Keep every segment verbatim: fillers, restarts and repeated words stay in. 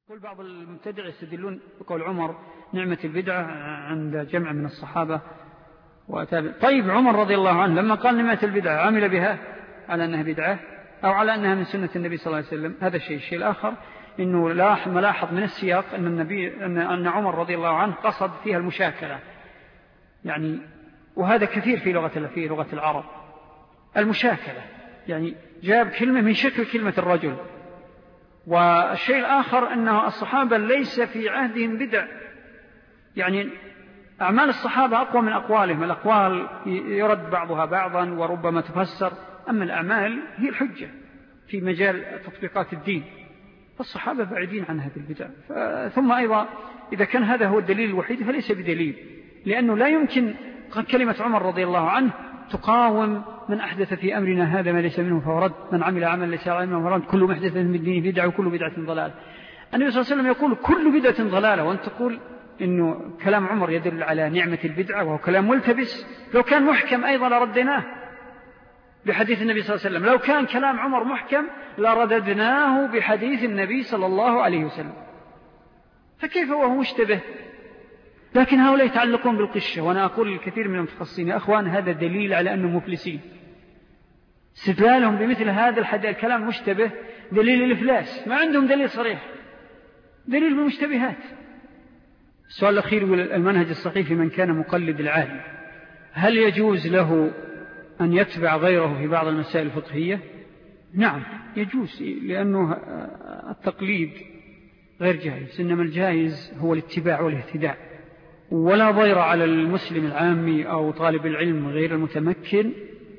يقول بعض المبتدع يستدلون بقول عمر نعمة البدعة عند جمع من الصحابة وأتابع. طيب عمر رضي الله عنه لما قال نعمة البدعة عمل بها على أنها بدعة أو على أنها من سنة النبي صلى الله عليه وسلم؟ هذا الشيء. الشيء الآخر إنه لاح ملاحظ من السياق أن النبي أن, أن عمر رضي الله عنه قصد فيها المشاكلة، يعني وهذا كثير في لغة في لغة العرب المشاكلة، يعني جاب كلمة من شكل كلمة الرجل. والشيء الآخر أنه الصحابة ليس في عهدهم بدع، يعني أعمال الصحابة أقوى من أقوالهم، الأقوال يرد بعضها بعضا وربما تفسر، أما الأعمال هي الحجة في مجال تطبيقات الدين، فالصحابة بعيدين عن هذه البدع. ثم أيضا إذا كان هذا هو الدليل الوحيد فليس بدليل، لأنه لا يمكن كلمة عمر رضي الله عنه تقاوم من أحدث في أمرنا هذا ما ليس منه فهو رد، من عمل عمل ليس عليه فهو رد، كل محدث من الدين بدعة وكل بدعة ضلالة. النبي صلى الله عليه وسلم يقول كل بدعة ضلالة، وأنت تقول إنه كلام عمر يدل على نعمة البدعة وهو كلام ملتبس. لو كان محكم أيضا لردناه بحديث النبي صلى الله عليه وسلم، لو كان كلام عمر محكم لرددناه بحديث النبي صلى الله عليه وسلم، فكيف هو مشتبه؟ لكن هؤلاء يتعلقون بالقشة، وأنا أقول للكثير من المتخصصين يا أخوان هذا دليل على أنهم مفلسين. استدلالهم بمثل هذا الحديث الكلام مشتبه دليل الإفلاس، ما عندهم دليل صريح، دليل بالمشتبهات. السؤال الأخير يقول المنهج الصحيح في من كان مقلد العالم، هل يجوز له أن يتبع غيره في بعض المسائل الفقهية؟ نعم يجوز، لأنه التقليد غير جائز، إنما الجائز هو الاتباع والاهتداء. ولا ضير على المسلم العامي أو طالب العلم غير المتمكن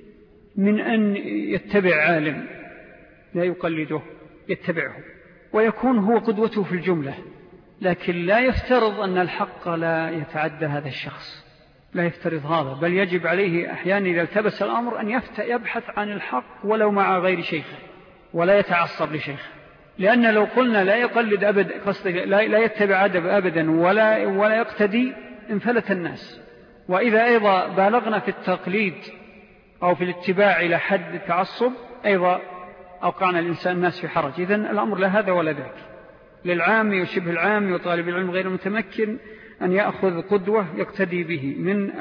من أن يتبع عالم لا يقلده، يتبعه ويكون هو قدوته في الجملة، لكن لا يفترض أن الحق لا يتعدى هذا الشخص، لا يفترض هذا، بل يجب عليه أحيانا إذا التبس الأمر أن يبحث عن الحق ولو مع غير شيخه ولا يتعصب لشيخه. لأن لو قلنا لا يقلد أبدا لا يتبع أدب أبدا ولا, ولا يقتدي انفلت الناس. وإذا أيضا بالغنا في التقليد أو في الاتباع إلى حد التعصب أيضا أوقعنا الإنسان الناس في حرج. إذن الأمر لا هذا ولا ذاك، للعام وشبه العام وطالب العلم غير المتمكن أن يأخذ قدوة يقتدي به من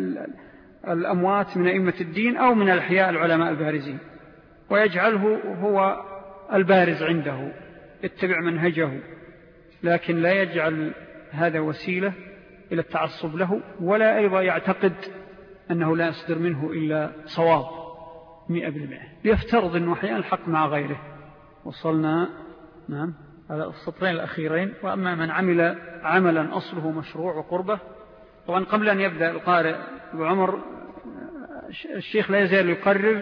الأموات من أئمة الدين أو من الأحياء العلماء البارزين، ويجعله هو البارز عنده، يتبع منهجه، لكن لا يجعل هذا وسيلة إلى التعصب له، ولا أيضا يعتقد أنه لا يصدر منه إلا صواب مئة بالمئة، ليفترض أنه أحيانا الحق مع غيره. وصلنا نعم على السطرين الأخيرين. وأما من عمل عملا أصله مشروع وقربة، طبعا قبل أن يبدأ القارئ أبو عمر الشيخ لا يزال يقرر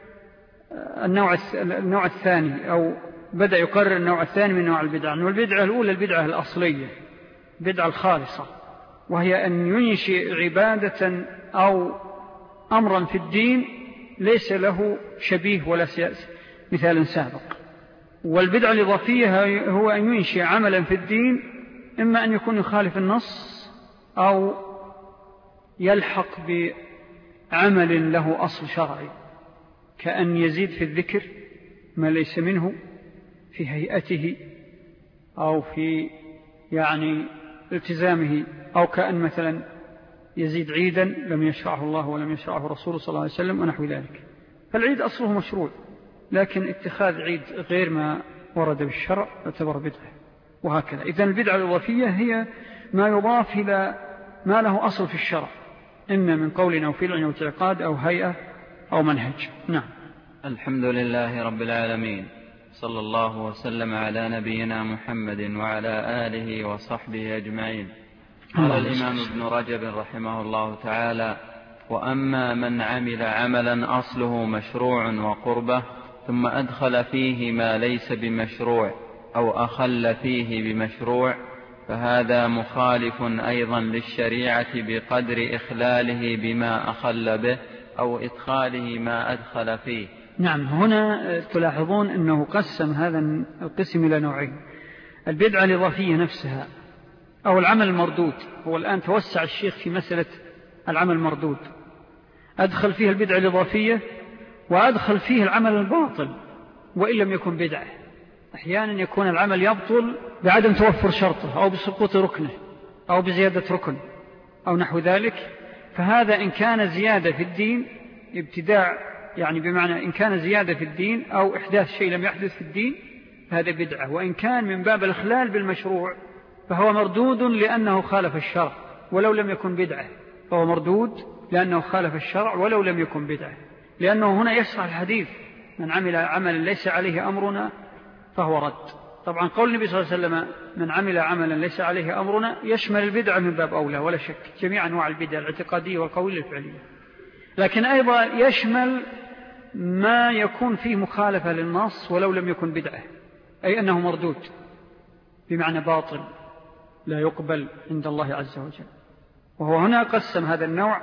النوع النوع الثاني، أو بدأ يقرر النوع الثاني من نوع البدعة. والبدعة الأولى البدعة الأصلية، بدعة الخالصة، وهي أن ينشئ عبادة أو أمرا في الدين ليس له شبيه ولا مثال سابق. والبدعة الإضافية هو أن ينشئ عملا في الدين إما أن يكون يخالف النص أو يلحق بعمل له أصل شرعي، كأن يزيد في الذكر ما ليس منه في هيئته أو في يعني التزامه، أو كأن مثلا يزيد عيدا لم يشرعه الله ولم يشرعه رسوله صلى الله عليه وسلم ونحو ذلك. فالعيد أصله مشروع، لكن اتخاذ عيد غير ما ورد بالشرع يعتبر بدعة، وهكذا. إذن البدعة الإضافية هي ما يضاف إلى ما له أصل في الشرع، إما من قول أو فعل أو اعتقاد أو هيئة أو منهج. نعم. الحمد لله رب العالمين، صلى الله وسلم على نبينا محمد وعلى آله وصحبه أجمعين. قال الإمام ابن رجب رحمه الله تعالى: وأما من عمل عملا أصله مشروع وقربة ثم أدخل فيه ما ليس بمشروع أو أخل فيه بمشروع فهذا مخالف أيضا للشريعة بقدر إخلاله بما أخل به أو إدخاله ما أدخل فيه. نعم. هنا تلاحظون أنه قسم هذا القسم إلى نوعين: البدعة الإضافية نفسها أو العمل المردود. هو الآن توسع الشيخ في مسألة العمل المردود، أدخل فيه البدعة الإضافية وأدخل فيه العمل الباطل وإن لم يكن بدعة، أحيانا يكون العمل يبطل بعدم توفر شرطه أو بسقوط ركنه أو بزيادة ركن أو نحو ذلك، فهذا إن كان زيادة في الدين ابتداع، يعني بمعنى إن كان زيادة في الدين أو إحداث شيء لم يحدث في الدين فهذا بدعة، وإن كان من باب الإخلال بالمشروع فهو مردود لأنه خالف الشرع ولو لم يكن بدعة، فهو مردود لأنه خالف الشرع ولو لم يكن بدعة، لأنه هنا يشرح الحديث من عمل عملا ليس عليه أمرنا فهو رد. طبعا قول النبي صلى الله عليه وسلم من عمل عملا ليس عليه أمرنا يشمل البدعة من باب أولى ولا شك، جميع أنواع البدعة الاعتقادية والقولية الفعلية، لكن أيضا يشمل ما يكون فيه مخالفة للنص ولو لم يكن بدعة، أي أنه مردود بمعنى باطل لا يقبل عند الله عز وجل. وهو هنا قسم هذا النوع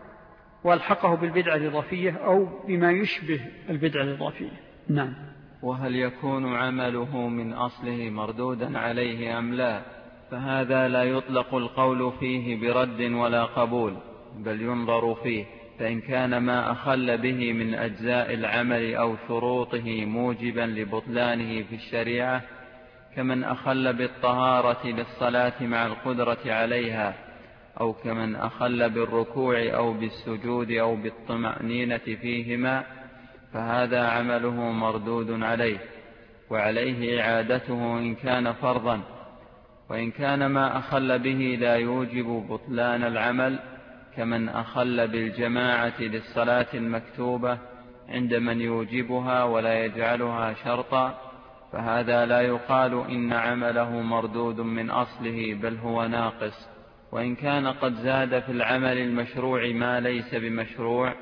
والحقه بالبدعة الإضافية أو بما يشبه البدعة الإضافية. نعم. وهل يكون عمله من أصله مردودا عليه أم لا؟ فهذا لا يطلق القول فيه برد ولا قبول، بل ينظر فيه، فإن كان ما أخل به من أجزاء العمل أو شروطه موجبا لبطلانه في الشريعة، كمن أخل بالطهارة للصلاة مع القدرة عليها، أو كمن أخل بالركوع أو بالسجود أو بالطمأنينة فيهما، فهذا عمله مردود عليه، وعليه إعادته إن كان فرضا. وإن كان ما أخل به لا يوجب بطلان العمل، كمن أخل بالجماعة للصلاة المكتوبة عند من يوجبها ولا يجعلها شرطا، فهذا لا يقال إن عمله مردود من أصله، بل هو ناقص. وإن كان قد زاد في العمل المشروع ما ليس بمشروع،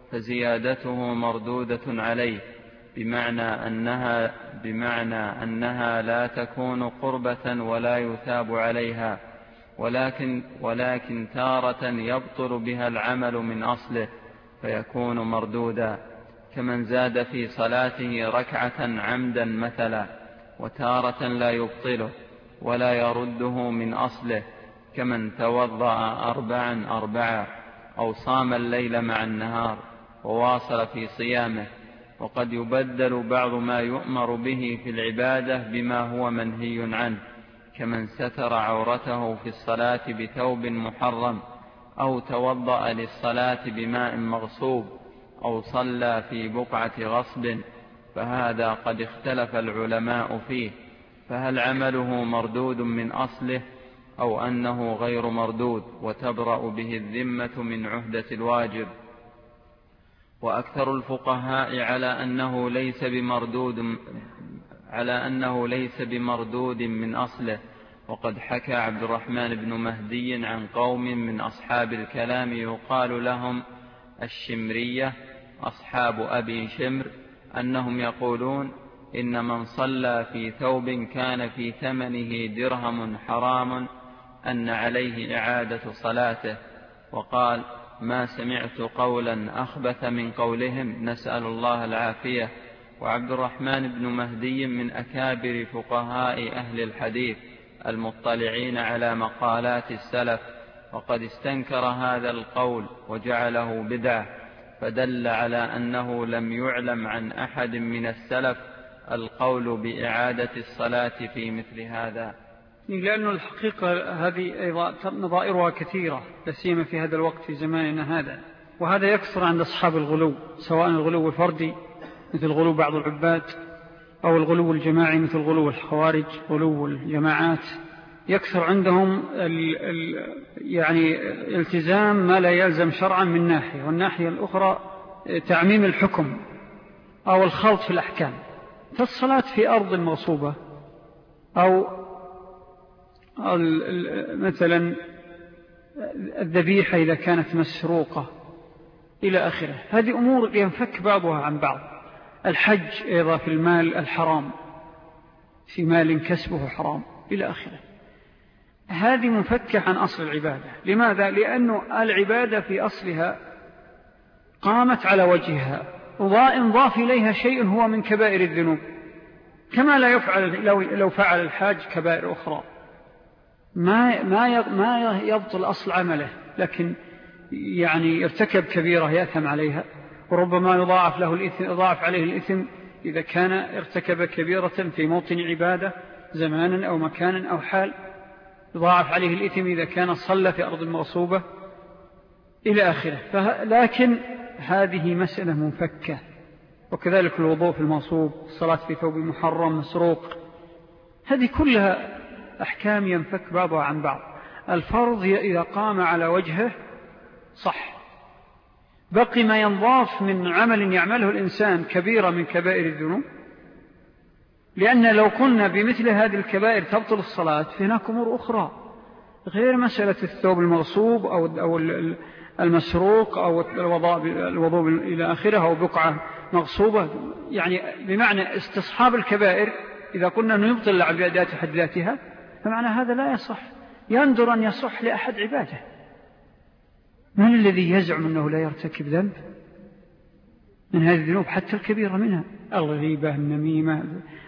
فزيادته مردودة عليه، بمعنى أنها, بمعنى أنها لا تكون قربة ولا يثاب عليها، ولكن, ولكن تارة يبطل بها العمل من أصله فيكون مردودا، كمن زاد في صلاته ركعة عمدا مثلا، وتارة لا يبطله ولا يرده من أصله، كمن توضأ أربعا أربعا، أو صام الليل مع النهار وواصل في صيامه. وقد يبدل بعض ما يؤمر به في العبادة بما هو منهي عنه، كمن ستر عورته في الصلاة بثوب محرم، أو توضأ للصلاة بماء مغصوب، أو صلى في بقعة غصب، فهذا قد اختلف العلماء فيه، فهل عمله مردود من أصله أو أنه غير مردود وتبرأ به الذمة من عهدة الواجب؟ وأكثر الفقهاء على أنه ليس بمردود على أنه ليس بمردود من أصله. وقد حكى عبد الرحمن بن مهدي عن قوم من أصحاب الكلام يقال لهم الشمرية، أصحاب أبي شمر، أنهم يقولون إن من صلى في ثوب كان في ثمنه درهم حرام أن عليه إعادة صلاته. وقال: ما سمعت قولا أخبث من قولهم، نسأل الله العافية. وعبد الرحمن بن مهدي من أكابر فقهاء أهل الحديث المطلعين على مقالات السلف، وقد استنكر هذا القول وجعله بدعة، فدل على أنه لم يعلم عن أحد من السلف القول بإعادة الصلاة في مثل هذا. لأن الحقيقة هذه أيضا نظائرها كثيرة، لا سيما في هذا الوقت في زماننا هذا، وهذا يكثر عند أصحاب الغلو، سواء الغلو الفردي مثل غلو بعض العباد، أو الغلو الجماعي مثل غلو الخوارج، غلو الجماعات. يكثر عندهم ال ال يعني التزام ما لا يلزم شرعا من ناحية، والناحية الأخرى تعميم الحكم أو الخلط في الأحكام. فالصلاة في أرض مغصوبة، أو مثلا الذبيحة إذا كانت مسروقة إلى آخره، هذه أمور ينفك بعضها عن بعض. الحج أيضا في المال الحرام، في مال كسبه حرام إلى آخره، هذه منفكة عن أصل العبادة. لماذا؟ لأن العبادة في أصلها قامت على وجهها، وإن ضاف إليها شيء هو من كبائر الذنوب، كما لا يفعل لو فعل الحاج كبائر أخرى، ما ما ما يبطل أصل عمله، لكن يعني يرتكب كبيرة يأثم عليها، وربما يضاعف له الإثم، يضاعف عليه الإثم إذا كان ارتكب كبيرة في موطن عبادة زمانا أو مكانا أو حال يضاعف عليه الإثم إذا كان صلى في أرض مغصوبة إلى آخره. لكن هذه مسألة منفكة. وكذلك الوضوء في المغصوب، الصلاة في ثوب محرم مسروق، هذه كلها أحكام ينفك بعضها عن بعض. الفرض إذا قام على وجهه صح، بقي ما ينضاف من عمل يعمله الإنسان كبيرة من كبائر الذنوب، لأن لو قلنا بمثل هذه الكبائر تبطل الصلاة فهناك أمور أخرى غير مسألة الثوب المغصوب أو المسروق أو الوضوء إلى آخره أو بقعة مغصوبة. يعني بمعنى استصحاب الكبائر إذا قلنا أنه يبطل العبادات حد ذاتها فمعنى هذا لا يصح. يندر أن يصح لأحد عباده. من الذي يزعم أنه لا يرتكب ذنب من هذه الذنوب حتى الكبيرة منها؟ الغيبة، النميمة،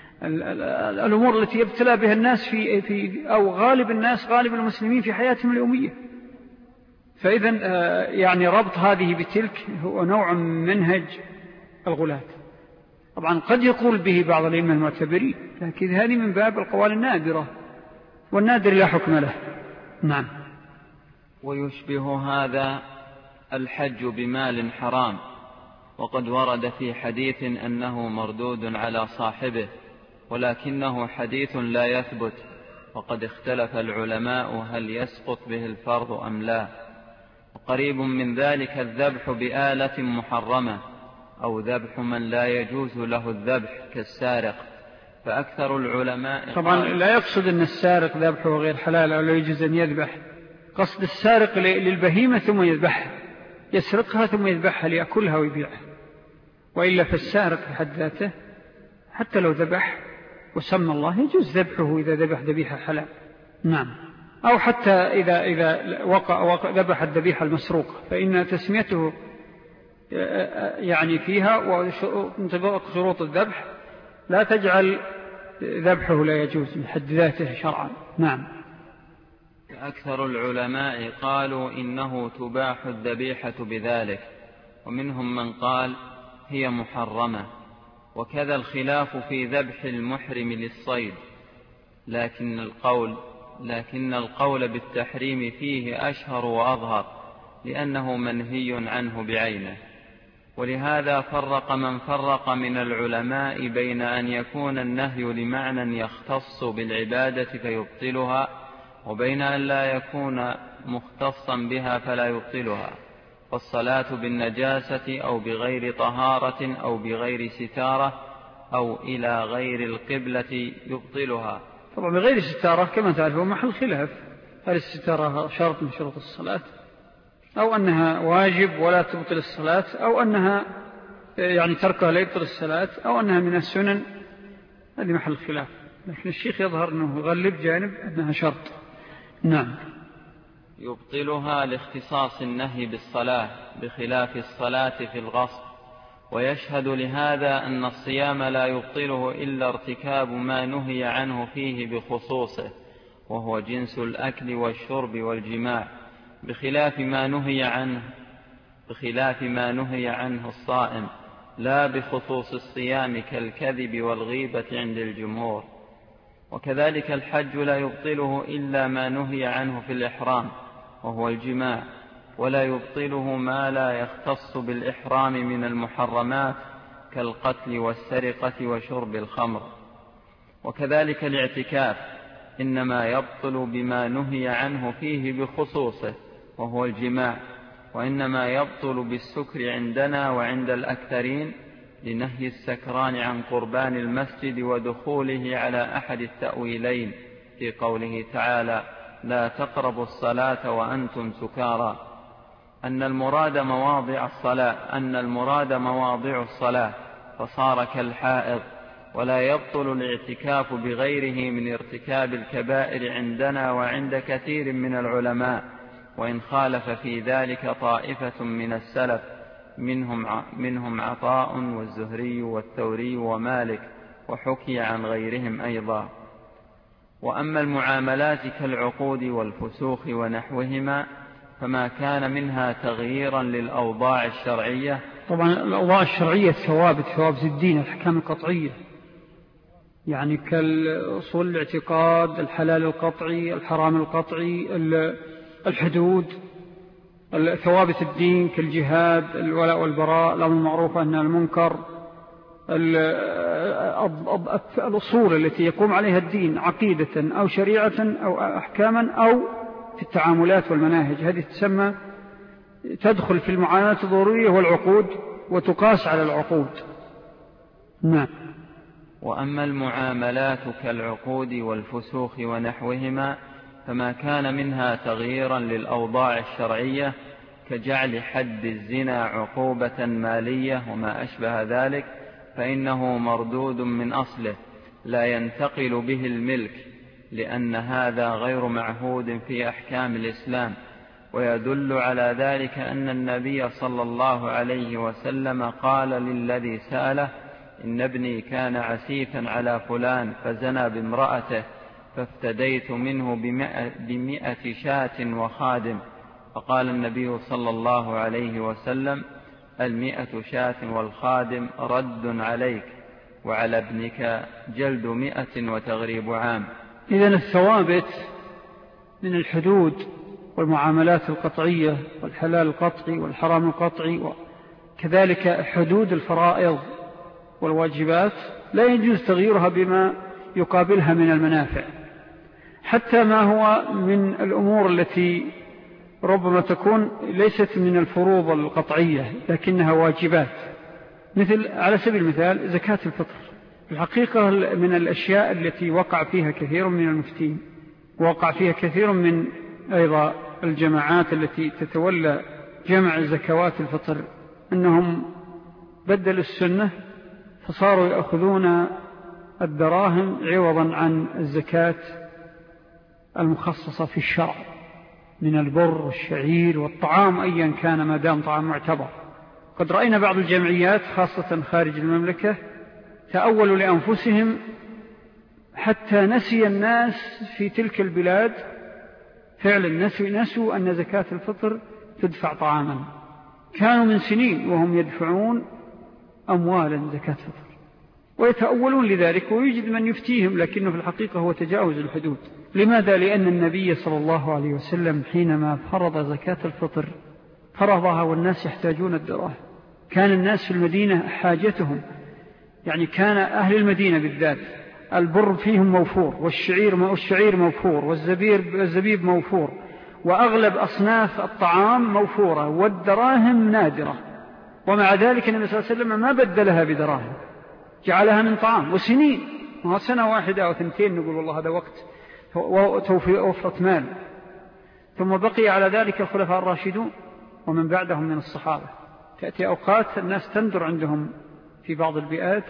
الأمور التي يبتلى بها الناس في, في أو غالب الناس غالب المسلمين في حياتهم اليومية. فإذا يعني ربط هذه بتلك هو نوع من منهج الغلاة. طبعا قد يقول به بعض العلماء المعتبرين، لكن هذه من باب القوال النادرة، والنادر لا حكم له. نعم. ويشبه هذا الحج بمال حرام، وقد ورد في حديث أنه مردود على صاحبه، ولكنه حديث لا يثبت، وقد اختلف العلماء هل يسقط به الفرض أم لا. وقريب من ذلك الذبح بآلة محرمة، أو ذبح من لا يجوز له الذبح كالسارق، فأكثر العلماء طبعا لا يقصد أن السارق ذبحه غير حلال أو لا يجوز أن يذبح، قصد السارق للبهيمة ثم يذبحها، يسرقها ثم يذبحها ليأكلها ويبيعها. وإلا فالسارق بحد ذاته حتى لو ذبح وسمى الله يجوز ذبحه إذا ذبح ذبيحة حلال. نعم. أو حتى إذا, إذا وقع, وقع ذبح الذبيحة المسروقة فإن تسميته يعني فيها وانطباق شروط الذبح لا تجعل ذبحه لا يجوز من حد ذاته شرعا. نعم. أكثر العلماء قالوا إنه تباح الذبيحة بذلك، ومنهم من قال هي محرمة. وكذا الخلاف في ذبح المحرم للصيد، لكن القول لكن القول بالتحريم فيه أشهر وأظهر، لأنه منهي عنه بعينه. ولهذا فرق من فرق من العلماء بين أن يكون النهي لمعنى يختص بالعبادة فيبطلها، وبين أن لا يكون مختصا بها فلا يبطلها. فالصلاة بالنجاسة أو بغير طهارة أو بغير ستارة أو إلى غير القبلة يبطلها. طبعا بغير ستارة كما تعرفوا محل خلاف، هل الستارة شرط من شروط الصلاة أو أنها واجب ولا تبطل الصلاة، أو أنها يعني تركها لا يبطل الصلاة، أو أنها من السنن، هذه محل خلاف. لكن الشيخ يظهر أنه غلب جانب أنها شرط. نعم. يبطلها لاختصاص النهي بالصلاة بخلاف الصلاة في الغصب. ويشهد لهذا أن الصيام لا يبطله إلا ارتكاب ما نهي عنه فيه بخصوصه، وهو جنس الأكل والشرب والجماع، بخلاف ما نهي عنه بخلاف ما نهي عنه الصائم، لا بخصوص الصيام كالكذب والغيبة عند الجمهور. وكذلك الحج لا يبطله إلا ما نهي عنه في الإحرام، وهو الجماع، ولا يبطله ما لا يختص بالإحرام من المحرمات كالقتل والسرقة وشرب الخمر. وكذلك الاعتكاف إنما يبطل بما نهي عنه فيه بخصوصه، وهو الجماع، وإنما يبطل بالسكر عندنا وعند الأكثرين، لنهي السكران عن قربان المسجد ودخوله على أحد التأويلين في قوله تعالى لا تقربوا الصلاة وأنتم سكارى، أن المراد مواضع الصلاة أن المراد مواضع الصلاة فصار كالحائض. ولا يبطل الاعتكاف بغيره من ارتكاب الكبائر عندنا وعند كثير من العلماء، وإن خالف في ذلك طائفة من السلف، منهم منهم عطاء والزهري والثوري ومالك، وحكي عن غيرهم أيضا. وأما المعاملات كالعقود والفسوخ ونحوهما فما كان منها تغييرا للأوضاع الشرعية طبعا الأوضاع الشرعية الثوابت، ثوابت الدين، الأحكام القطعية، يعني كالأصول الاعتقاد، الحلال القطعي، الحرام القطعي، الحدود، ثوابت الدين كالجهاد، الولاء والبراء، الأمر بالمعروف والنهي عن المنكر، الأصول التي يقوم عليها الدين عقيدة أو شريعة أو أحكاما أو في التعاملات والمناهج، هذه تسمى تدخل في المعاملات الضرورية والعقود وتقاس على العقود. نعم. وأما المعاملات كالعقود والفسوخ ونحوهما فما كان منها تغييرا للأوضاع الشرعية كجعل حد الزنا عقوبة مالية وما أشبه ذلك فإنه مردود من أصله لا ينتقل به الملك، لأن هذا غير معهود في أحكام الإسلام. ويدل على ذلك أن النبي صلى الله عليه وسلم قال للذي سأله: إن ابني كان عسيفا على فلان فزنى بامرأته فافتديت منه بمئة, بمئة شاة وخادم. فقال النبي صلى الله عليه وسلم: المئة شاة والخادم رد عليك، وعلى ابنك جلد مئة وتغريب عام. إذن الثوابت من الحدود والمعاملات القطعية والحلال القطعي والحرام القطعي، وكذلك حدود الفرائض والواجبات لا يجوز تغييرها بما يقابلها من المنافع، حتى ما هو من الأمور التي ربما تكون ليست من الفروض القطعية لكنها واجبات، مثل على سبيل المثال زكاة الفطر. الحقيقة من الأشياء التي وقع فيها كثير من المفتين، وقع فيها كثير من أيضا الجماعات التي تتولى جمع زكوات الفطر، أنهم بدلوا السنة فصاروا يأخذون الدراهم عوضا عن الزكاة المخصصة في الشرع من البر والشعير والطعام أيا كان ما دام طعام معتبر. قد رأينا بعض الجمعيات خاصة خارج المملكة تأولوا لأنفسهم حتى نسي الناس في تلك البلاد فعلا نسوا أن زكاة الفطر تدفع طعاما. كانوا من سنين وهم يدفعون أموالا زكاة فطر ويتأولون لذلك، ويوجد من يفتيهم، لكنه في الحقيقة هو تجاوز الحدود. لماذا؟ لأن النبي صلى الله عليه وسلم حينما فرض زكاة الفطر فرضها والناس يحتاجون الدراهم. كان الناس في المدينة حاجتهم، يعني كان أهل المدينة بالذات البر فيهم موفور، والشعير والشعير موفور، والزبيب موفور، وأغلب أصناف الطعام موفورة، والدراهم نادرة. ومع ذلك النبي صلى الله عليه وسلم ما بدلها بدراهم، جعلها من طعام. وسنين، سنة واحدة أو ثنتين نقول والله هذا وقت وفرة مال. ثم بقي على ذلك الخلفاء الراشدون ومن بعدهم من الصحابة. تأتي أوقات الناس تندر عندهم في بعض البيئات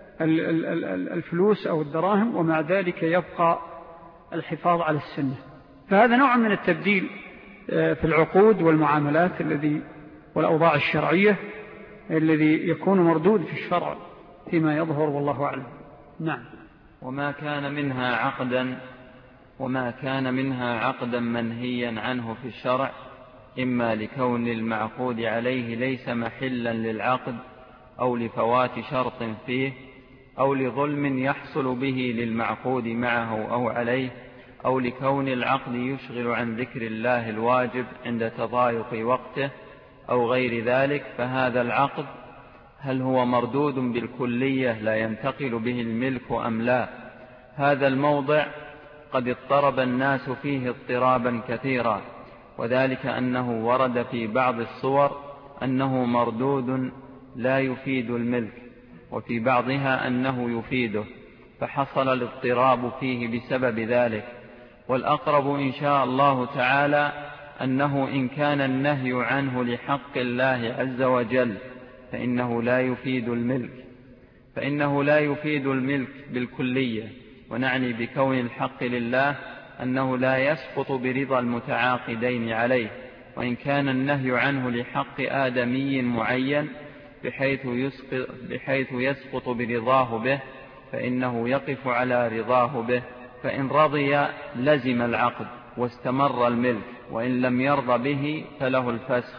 الفلوس أو الدراهم، ومع ذلك يبقى الحفاظ على السنة. فهذا نوع من التبديل في العقود والمعاملات الذي والأوضاع الشرعية الذي يكون مردود في الشرع فيما يظهر، والله أعلم. نعم. وما كان منها عقدا وما كان منها عقدا منهيا عنه في الشرع، إما لكون المعقود عليه ليس محلا للعقد، أو لفوات شرط فيه، أو لظلم يحصل به للمعقود معه أو عليه، أو لكون العقد يشغل عن ذكر الله الواجب عند تضايق وقته أو غير ذلك، فهذا العقد هل هو مردود بالكلية لا ينتقل به الملك أم لا؟ هذا الموضع قد اضطرب الناس فيه اضطرابا كثيرا، وذلك أنه ورد في بعض الصور أنه مردود لا يفيد الملك، وفي بعضها أنه يفيده، فحصل الاضطراب فيه بسبب ذلك. والأقرب إن شاء الله تعالى أنه إن كان النهي عنه لحق الله عز وجل فإنه لا يفيد الملك فإنه لا يفيد الملك بالكلية، ونعني بكون الحق لله أنه لا يسقط برضا المتعاقدين عليه. وإن كان النهي عنه لحق آدمي معين بحيث يسقط, بحيث يسقط برضاه به فإنه يقف على رضاه به، فإن رضي لزم العقد واستمر الملك، وإن لم يرضى به فله الفسخ.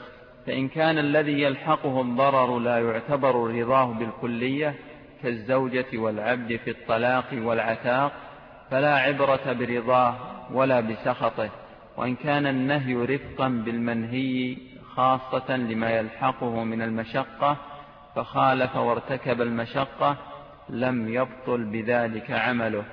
فإن كان الذي يلحقه الضرر لا يعتبر رضاه بالكلية كالزوجة والعبد في الطلاق والعتاق فلا عبرة برضاه ولا بسخطه. وإن كان النهي رفقا بالمنهي خاصة لما يلحقه من المشقة فخالف وارتكب المشقة لم يبطل بذلك عمله.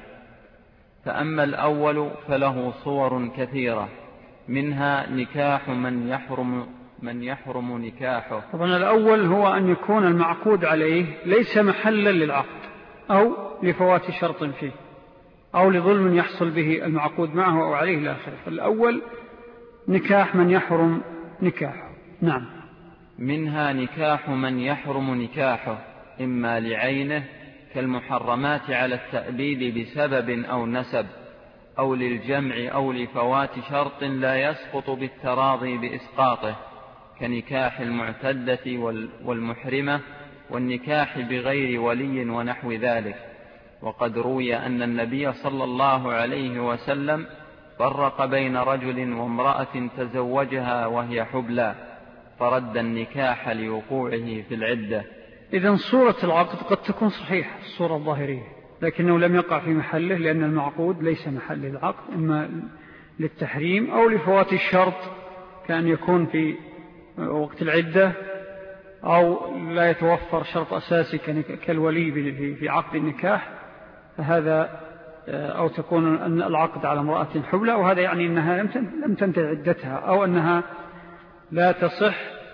فأما الأول فله صور كثيرة منها نكاح من يحرم من يحرم نكاحه. طبعا الأول هو أن يكون المعقود عليه ليس محلا للعقد أو لفوات شرط فيه أو لظلم يحصل به المعقود معه أو عليه الآخر. فالأول نكاح من يحرم نكاحه. نعم. منها نكاح من يحرم نكاحه إما لعينه كالمحرمات على التأبيد بسبب أو نسب أو للجمع أو لفوات شرط لا يسقط بالتراضي بإسقاطه كنكاح المعتدة والمحرمة والنكاح بغير ولي ونحو ذلك. وقد روي أن النبي صلى الله عليه وسلم فرق بين رجل وامرأة تزوجها وهي حبلى فرد النكاح لوقوعه في العدة. إذن صورة العقد قد تكون صحيحة الصورة الظاهرية لكنه لم يقع في محله لأن المعقود ليس محل العقد إما للتحريم أو لفوات الشرط كأن يكون في وقت العدة أو لا يتوفر شرط أساسي كالولي في عقد النكاح فهذا أو تكون أن العقد على امرأة حبلى وهذا يعني أنها لم تنتهي عدتها أو أنها لا تصح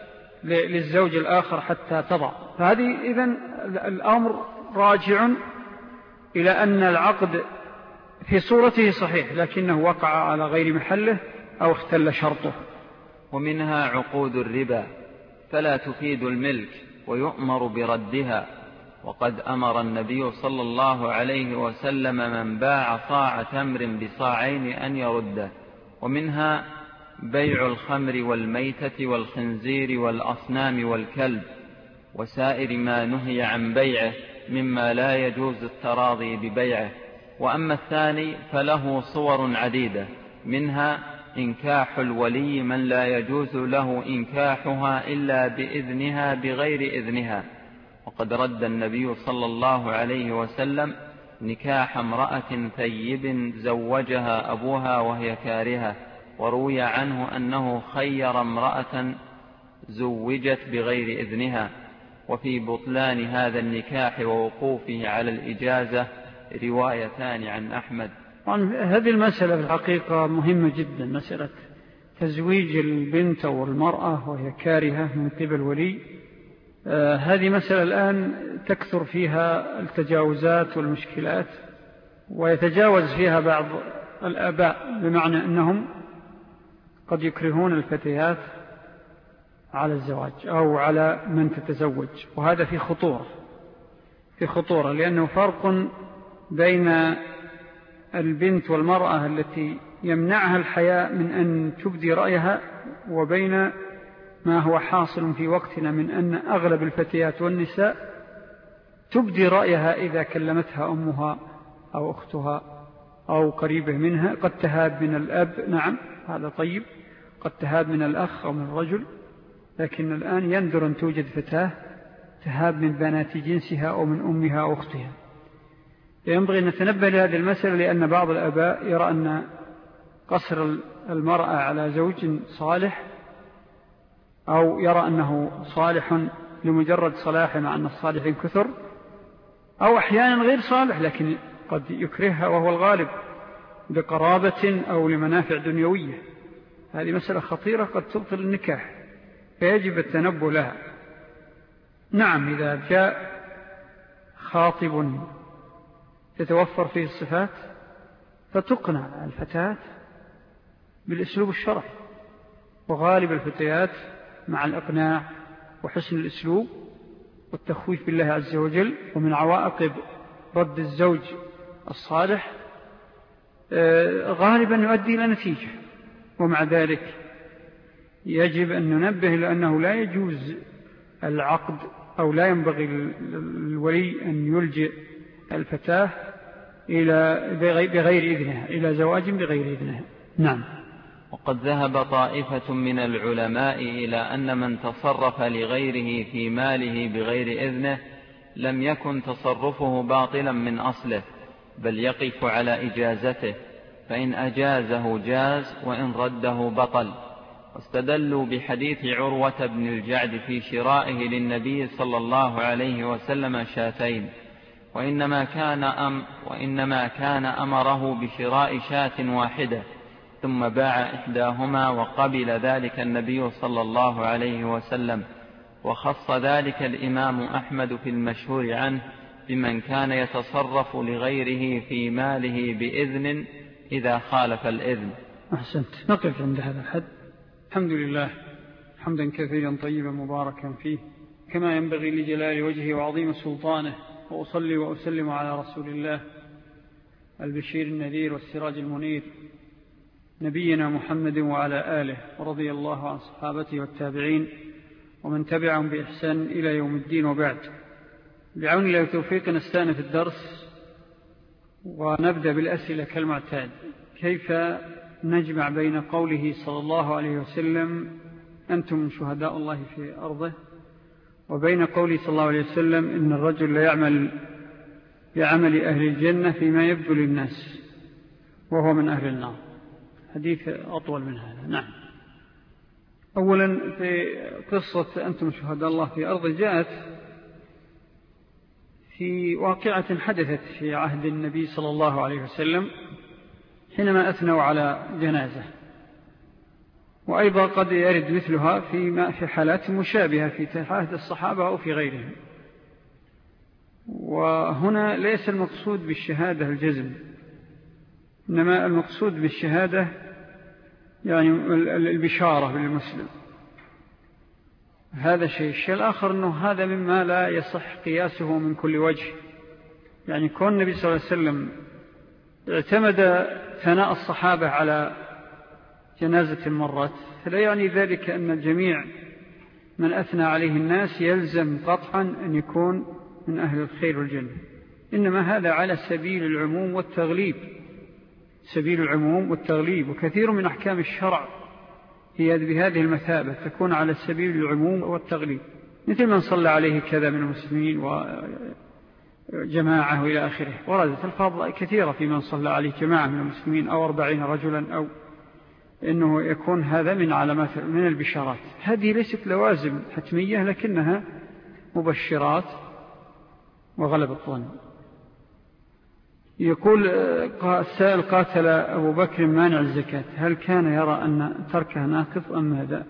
للزوج الآخر حتى تضع. فهذه إذن الأمر راجع إلى أن العقد في صورته صحيح لكنه وقع على غير محله أو اختل شرطه. ومنها عقود الربا فلا تفيد الملك ويؤمر بردها وقد أمر النبي صلى الله عليه وسلم من باع صاع تمر بصاعين أن يرده. ومنها بيع الخمر والميتة والخنزير والأصنام والكلب وسائر ما نهي عن بيعه مما لا يجوز التراضي ببيعه. وأما الثاني فله صور عديدة منها إنكاح الولي من لا يجوز له إنكاحها إلا بإذنها بغير إذنها. وقد رد النبي صلى الله عليه وسلم نكاح امرأة ثيب زوجها أبوها وهي كارهة وروي عنه أنه خير امرأة زوجت بغير إذنها. وفي بطلان هذا النكاح ووقوفه على الإجازة روايتان عن أحمد. هذه المسألة في الحقيقة مهمة جدا مسألة تزويج البنت أو المرأة وهي كارهة من قبل ولي. آه هذه مسألة الآن تكثر فيها التجاوزات والمشكلات ويتجاوز فيها بعض الآباء بمعنى أنهم قد يكرهون الفتيات على الزواج أو على من تتزوج وهذا في خطورة في خطورة لأنه فرق بين البنت والمرأة التي يمنعها الحياء من أن تبدي رأيها وبين ما هو حاصل في وقتنا من أن أغلب الفتيات والنساء تبدي رأيها إذا كلمتها أمها أو أختها أو قريبة منها. قد تهاب من الأب نعم هذا طيب قد تهاب من الأخ أو من الرجل لكن الآن يندر أن توجد فتاة تهاب من بنات جنسها أو من أمها أو أختها. ينبغي أن نتنبه لهذه المسألة لأن بعض الآباء يرى أن قصر المرأة على زوج صالح أو يرى أنه صالح لمجرد صلاحه مع أن الصالحين كثر أو أحيانا غير صالح لكن قد يكرهها وهو الغالب بقرابة أو لمنافع دنيوية. هذه مسألة خطيرة قد تبطل النكاح فيجب التنبه لها. نعم إذا جاء خاطب تتوفر فيه الصفات فتقنع الفتاة بالأسلوب الشرعي وغالب الفتيات مع الإقناع وحسن الأسلوب والتخويف بالله عز وجل ومن عوائق رد الزوج الصالح غالبا يؤدي إلى نتيجة. ومع ذلك يجب أن ننبه لأنه لا يجوز العقد أو لا ينبغي الولي أن يلجئ الفتاة إلى بغير إذنها إلى زواج بغير إذنها. نعم. وقد ذهب طائفة من العلماء إلى أن من تصرف لغيره في ماله بغير إذنه لم يكن تصرفه باطلا من أصله، بل يقف على إجازته، فإن أجازه جاز وإن رده بطل. واستدلوا بحديث عروة بن الجعد في شرائه للنبي صلى الله عليه وسلم شاتين، وإنما كان, أم وإنما كان أمره بشراء شاة واحدة ثم باع إحداهما، وقبل ذلك النبي صلى الله عليه وسلم. وخص ذلك الإمام أحمد في المشهور عنه بمن كان يتصرف لغيره في ماله بإذن إذا خالف الإذن. أحسنت. نقف عند هذا الحد. الحمد لله حمدا كثيرا طيبا مباركا فيه كما ينبغي لجلال وجهه وعظيم سلطانه، وأصلي وأسلم على رسول الله البشير النذير والسراج المنير نبينا محمد وعلى آله، ورضي الله عن صحابته والتابعين ومن تبعهم بإحسان إلى يوم الدين. وبعد، بعون الله وتوفيق نستأنف الدرس ونبدأ بالأسئلة كالمعتاد. كيف نجمع بين قوله صلى الله عليه وسلم أنتم شهداء الله في أرضه، وبين قوله صلى الله عليه وسلم إن الرجل لا يعمل بعمل أهل الجنة فيما يبدو للناس وهو من أهل النار؟ حديث أطول من هذا. نعم. أولا، في قصة أنتم شهداء الله في أرضه جاءت في واقعة حدثت في عهد النبي صلى الله عليه وسلم حينما أثنوا على جنازة، وأيضا قد يرد مثلها في في حالات مشابهة في عهد الصحابة أو في غيرهم. وهنا ليس المقصود بالشهادة الجزم، إنما المقصود بالشهادة يعني البشارة للمسلم. هذا شيء. الشيء الآخر أنه هذا مما لا يصح قياسه من كل وجه. يعني كون النبي صلى الله عليه وسلم اعتمد ثناء الصحابة على جنازة مرات، فلا يعني ذلك أن الجميع من أثنى عليه الناس يلزم قطعا أن يكون من أهل الخير والجنة، إنما هذا على سبيل العموم والتغليب، سبيل العموم والتغليب. وكثير من أحكام الشرع هي بهذه المثابة، تكون على سبيل العموم والتغليب، مثل من صلى عليه كذا من المسلمين وجماعة إلى آخره. وردت الفاظ كثيرة في من صلى عليه جماعة من المسلمين أو أربعين رجلا، أو إنه يكون هذا من علامات من البشارات. هذه ليست لوازم حتمية، لكنها مبشرات وغلب الظن. يقول السائل قاتل أبو بكر مانع الزكاة، هل كان يرى أن تركه ناقض أم ماذا؟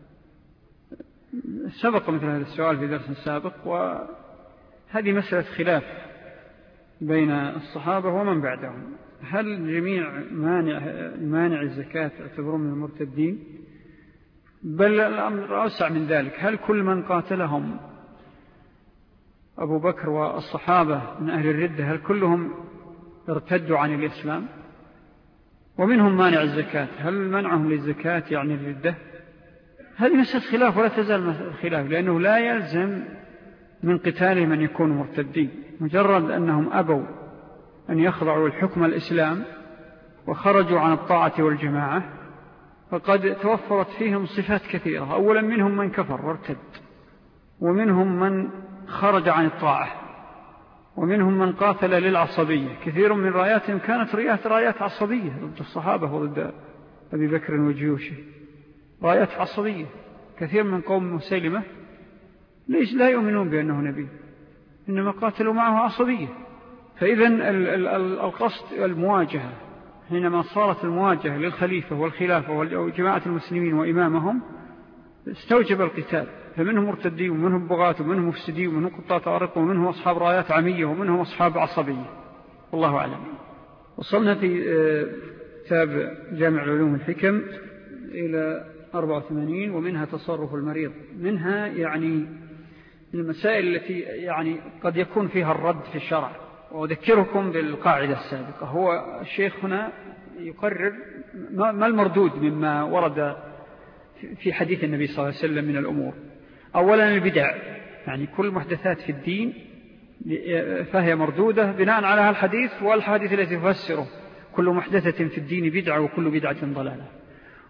سبق مثل هذا السؤال في درس سابق، وهذه مسألة خلاف بين الصحابة ومن بعدهم. هل جميع مانع, مانع الزكاة يعتبرون من المرتدين؟ بل الأمر أوسع من ذلك. هل كل من قاتلهم أبو بكر والصحابة من أهل الردة هل كلهم ارتدوا عن الإسلام؟ ومنهم مانع الزكاة، هل منعهم للزكاة يعني الردة؟ هذه مسألة خلاف ولا تزال الخلاف، لأنه لا يلزم من قتالهم من يكونوا مرتدين، مجرد أنهم أبوا أن يخضعوا الحكم الإسلام وخرجوا عن الطاعة والجماعة، فقد توفرت فيهم صفات كثيرة. أولا منهم من كفر وارتد، ومنهم من خرج عن الطاعة، ومنهم من قاتل للعصبية. كثير من راياتهم كانت رايات رايات عصبية ضد الصحابة وضد أبي بكر وجيوشه، رايات عصبية. كثير من قوم مسيلمة ليش لا يؤمنون بأنه نبي، إنما قاتلوا معه عصبية. فإذن القصد المواجهة، حينما صارت المواجهة للخليفة والخلافة وجماعة المسلمين وإمامهم استوجب القتال، فمنهم مرتدين ومنهم بغاة ومنهم مفسدين ومنهم قطاع طارق ومنهم أصحاب رايات عمية ومنهم أصحاب عصبية، والله أعلم. وصلنا في كتاب جامع العلوم الحكم إلى أربعة وثمانين، ومنها تصرف المريض. منها يعني المسائل التي يعني قد يكون فيها الرد في الشرع. وأذكركم بالقاعدة السابقة. هو الشيخ هنا يقرر ما المردود مما ورد في حديث النبي صلى الله عليه وسلم من الأمور. أولا البدع، يعني كل محدثات في الدين فهي مردودة بناء على الحديث والحديث التي تفسره. كل محدثة في الدين بدعة وكل بدعة ضلالة.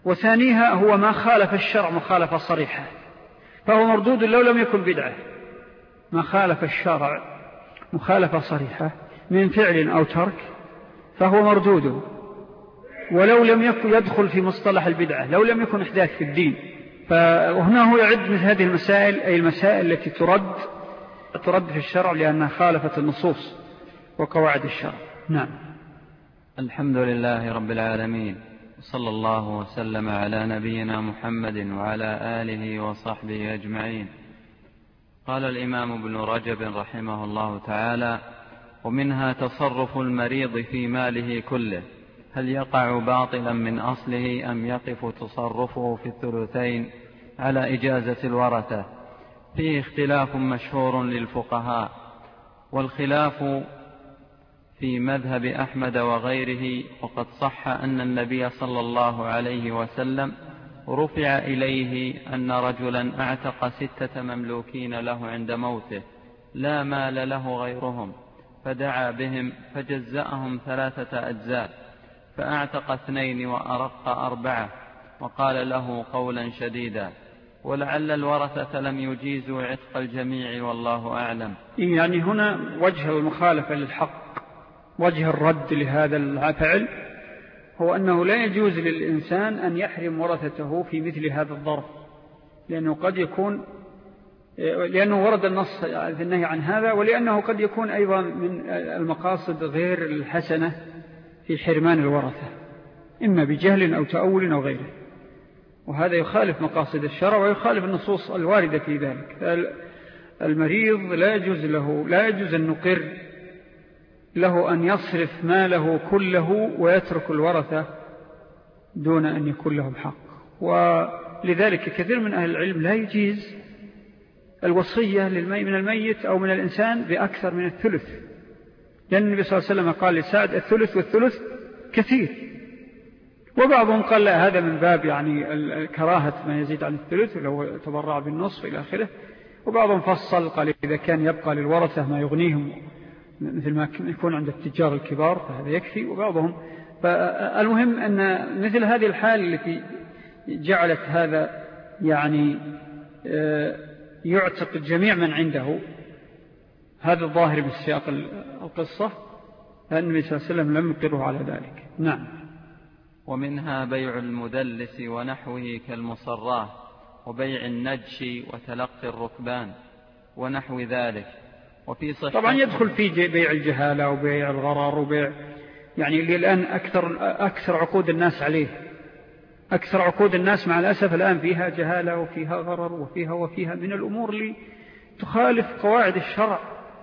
وثانيها هو ما خالف الشرع مخالفة صريحة فهو مردود لو لم يكن بدعة. ما خالف الشرع مخالفة صريحة من فعل أو ترك فهو مردود ولو لم يكن يدخل في مصطلح البدعة، لو لم يكن إحداث في الدين. فهنا هو يعد مثل هذه المسائل، أي المسائل التي ترد ترد في الشرع لأنها خالفت النصوص وقواعد الشرع. نعم. الحمد لله رب العالمين، صلى الله وسلم على نبينا محمد وعلى آله وصحبه أجمعين. قال الإمام ابن رجب رحمه الله تعالى: ومنها تصرف المريض في ماله كله، هل يقع باطلا من أصله أم يقف تصرفه في الثلثين على إجازة الورثة؟ فيه اختلاف مشهور للفقهاء، والخلاف في مذهب أحمد وغيره. وقد صح أن النبي صلى الله عليه وسلم رفع إليه أن رجلا اعتق ستة مملوكين له عند موته لا مال له غيرهم، فدعا بهم فجزأهم ثلاثة أجزاء، فأعتق اثنين وأرق أربعة، وقال له قولا شديدا، ولعل الورثة لم يجيزوا عتق الجميع والله أعلم. يعني هنا وجه المخالفة للحق، وجه الرد لهذا الفعل هو أنه لا يجوز للإنسان أن يحرم ورثته في مثل هذا الظرف، لأنه قد يكون لأنه ورد النص في النهي عن هذا، ولأنه قد يكون أيضا من المقاصد غير الحسنة في حرمان الورثة، إما بجهل أو تأول أو غيره، وهذا يخالف مقاصد الشرع ويخالف النصوص الواردة في ذلك. المريض لا يجوز له لا يجوز أن نقر له أن يصرف ماله كله ويترك الورثة دون أن يكون لهم حق. ولذلك كثير من أهل العلم لا يجيز الوصية من الميت أو من الإنسان بأكثر من الثلث، لأن النبي صلى الله عليه وسلم قال لسعد: الثلث والثلث كثير. وبعضهم قال لا، هذا من باب يعني كراهة ما يزيد عن الثلث لو تبرع بالنصف إلى آخره. وبعضهم فصل قال إذا كان يبقى للورثة ما يغنيهم مثل ما يكون عند التجار الكبار فهذا يكفي. وبعضهم فالمهم أن مثل هذه الحال التي جعلت هذا يعني يعتق الجميع من عنده، هذا الظاهر بالسياق القصة، النبي صلى الله عليه وسلم لم يقره على ذلك. نعم. ومنها بيع المدلس ونحوه كالمصراه، وبيع النجش وتلقي الركبان ونحو ذلك. وفي صحة طبعا يدخل في بيع الجهالة وبيع الغرار وبيع يعني اللي الآن أكثر, أكثر عقود الناس عليه، أكثر عقود الناس مع الأسف الآن فيها جهالة وفيها غرر وفيها وفيها من الأمور اللي تخالف قواعد الشرع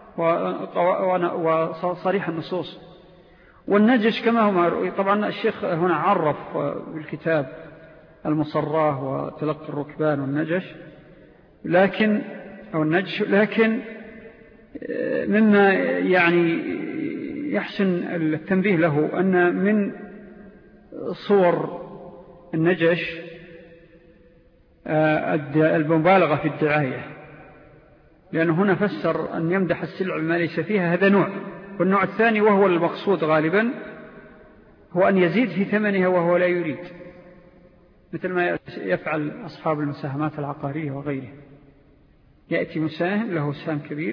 وصريح النصوص. والنجش كما هو طبعا الشيخ هنا عرف بالكتاب المصراه وتلقي الركبان والنجش، لكن أو النجش، لكن مما يعني يحسن التنبيه له أن من صور النجش المبالغة في الدعاية، لأنه هنا فسر أن يمدح السلع ما ليس فيها، هذا نوع. والنوع الثاني وهو المقصود غالبا هو أن يزيد في ثمنها وهو لا يريد، مثل ما يفعل أصحاب المساهمات العقارية وغيره. يأتي مساهم له سهم كبير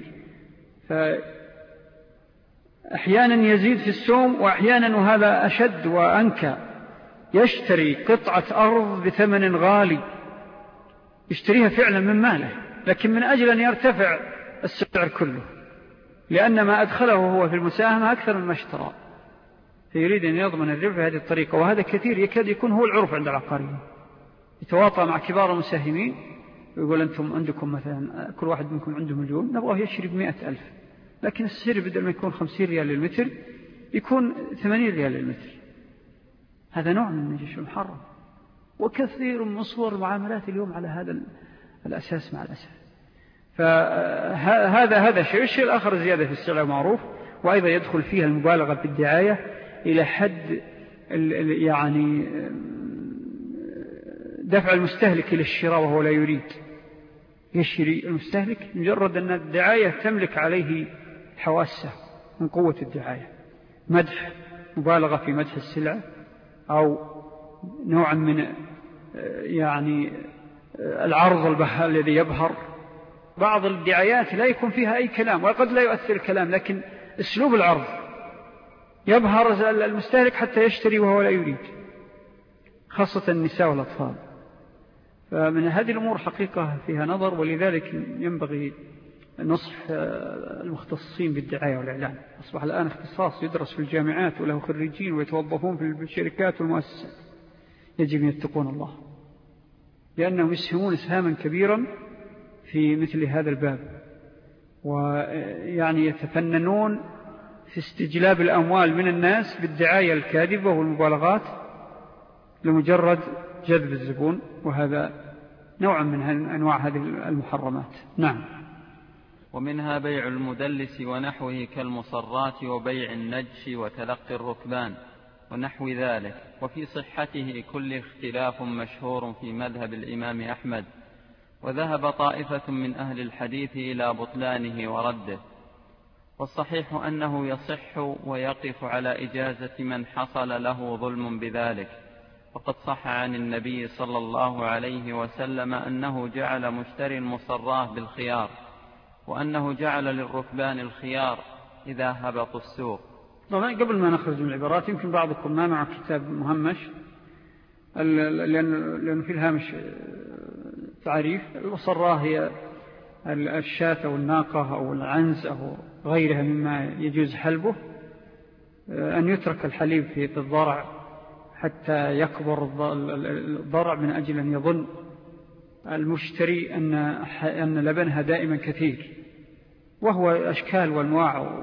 فأحيانا يزيد في السوم، وأحيانا وهذا أشد وأنكى يشتري قطعة أرض بثمن غالي، يشتريها فعلا من ماله، لكن من أجل أن يرتفع السعر كله، لأن ما أدخله هو في المساهمة أكثر مما اشترى، فيريد أن يضمن الربح بهذه الطريقة. وهذا كثير يكاد يكون هو العرف عند العقاريين، يتواطى مع كبار المساهمين ويقول أنتم عندكم مثلا كل واحد منكم عنده مليون، نبغاه يشتري بمئة ألف، لكن السعر بدل ما يكون خمسين ريال للمتر يكون ثمانين ريال للمتر. هذا نوع من النجش المحرم، وكثير من صور المعاملات اليوم على هذا الأساس مع الأسف. فهذا هذا شيء. الشيء الآخر زيادة في السلع معروف، وأيضا يدخل فيها المبالغة في الدعاية إلى حد يعني دفع المستهلك إلى الشراء وهو لا يريد. يشتري المستهلك مجرد أن الدعاية تملك عليه حواسه من قوة الدعاية، مدح، مبالغة في مدح السلعة، أو نوعا من يعني العرض الذي يبهر. بعض الدعايات لا يكون فيها أي كلام وقد لا يؤثر الكلام، لكن أسلوب العرض يبهر المستهلك حتى يشتري وهو لا يريد، خاصة النساء والأطفال. فمن هذه الأمور حقيقة فيها نظر، ولذلك ينبغي نصح المختصين بالدعاية والإعلان. أصبح الآن اختصاص يدرس في الجامعات وله خريجين ويتوظفون في الشركات والمؤسسات. يجب أن يتقون الله، لأنهم يسهمون إسهاما كبيرا في مثل هذا الباب، ويعني يتفننون في استجلاب الأموال من الناس بالدعاية الكاذبة والمبالغات لمجرد جذب الزبون، وهذا نوع من أنواع هذه المحرمات. نعم. ومنها بيع المدلس ونحوه كالمصرات وبيع النجش وتلقي الركبان ونحو ذلك. وفي صحته كل اختلاف مشهور في مذهب الإمام أحمد، وذهب طائفة من أهل الحديث إلى بطلانه ورده. والصحيح أنه يصح ويقف على إجازة من حصل له ظلم بذلك. وقد صح عن النبي صلى الله عليه وسلم أنه جعل مشتري المصراه بالخيار، وأنه جعل للركبان الخيار إذا هبطوا السوق. طبعا قبل ما نخرج من العبارات، يمكن بعضكم ما معه كتاب مهمش، لأن في الهامش تعريف. المصراه هي الشاة أو الناقة أو العنز أو غيرها مما يجوز حلبه، أن يترك الحليب في الضرع حتى يكبر الضرع، من أجل أن يظن المشتري أن أن لبنها دائما كثير، وهو أشكال وأنواع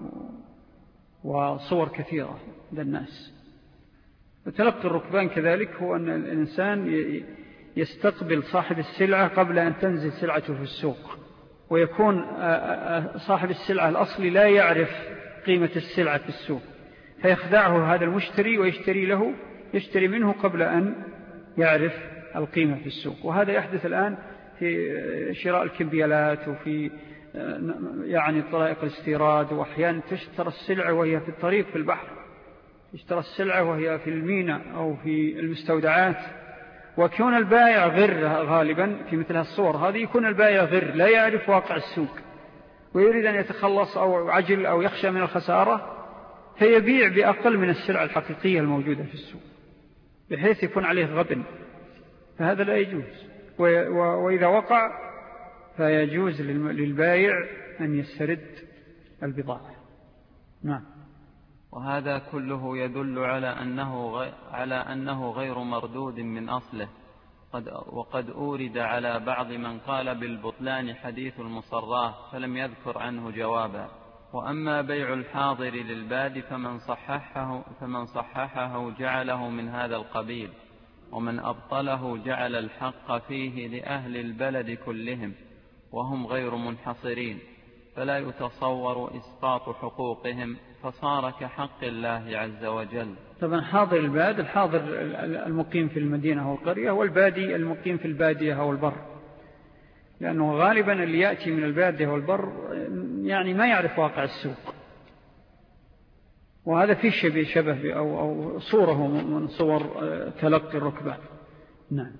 وصور كثيرة للناس. وتلقي الركبان كذلك هو أن الإنسان يستقبل صاحب السلعة قبل أن تنزل سلعته في السوق، ويكون صاحب السلعة الأصلي لا يعرف قيمة السلعة في السوق، فيخدعه هذا المشتري ويشتري له يشتري منه قبل أن يعرف القيمة في السوق. وهذا يحدث الآن في شراء الكمبيالات وفي يعني طرائق الاستيراد، وأحيانا تشترى السلعة وهي في الطريق في البحر، تشترى السلعة وهي في الميناء أو في المستودعات، وكون البائع غير غالبا في مثل الصور هذه، يكون البائع غير لا يعرف واقع السوق ويريد أن يتخلص أو عجل أو يخشى من الخسارة، فيبيع بأقل من السلعة الحقيقية الموجودة في السوق بحيث يكون عليه غبن، فهذا لا يجوز. وإذا وقع فيجوز للبائع أن يسترد البضاعة. نعم. وهذا كله يدل على أنه, غي... على أنه غير مردود من أصله. قد... وقد أورد على بعض من قال بالبطلان حديث المصراه فلم يذكر عنه جوابا. وأما بيع الحاضر للباد فمن صححه, فمن صححه جعله من هذا القبيل، ومن أبطله جعل الحق فيه لأهل البلد كلهم وهم غير منحصرين، فلا يتصور إسقاط حقوقهم، فصار كحق الله عز وجل. طبعا حاضر الباد الحاضر المقيم في المدينة أو القرية، والبادي المقيم في البادية أو البر، لأنه غالبا اللي يأتي من البادية والبر يعني ما يعرف واقع السوق، وهذا فيه شبه شبه أو, أو صورة من صور تلقي الركبان. نعم.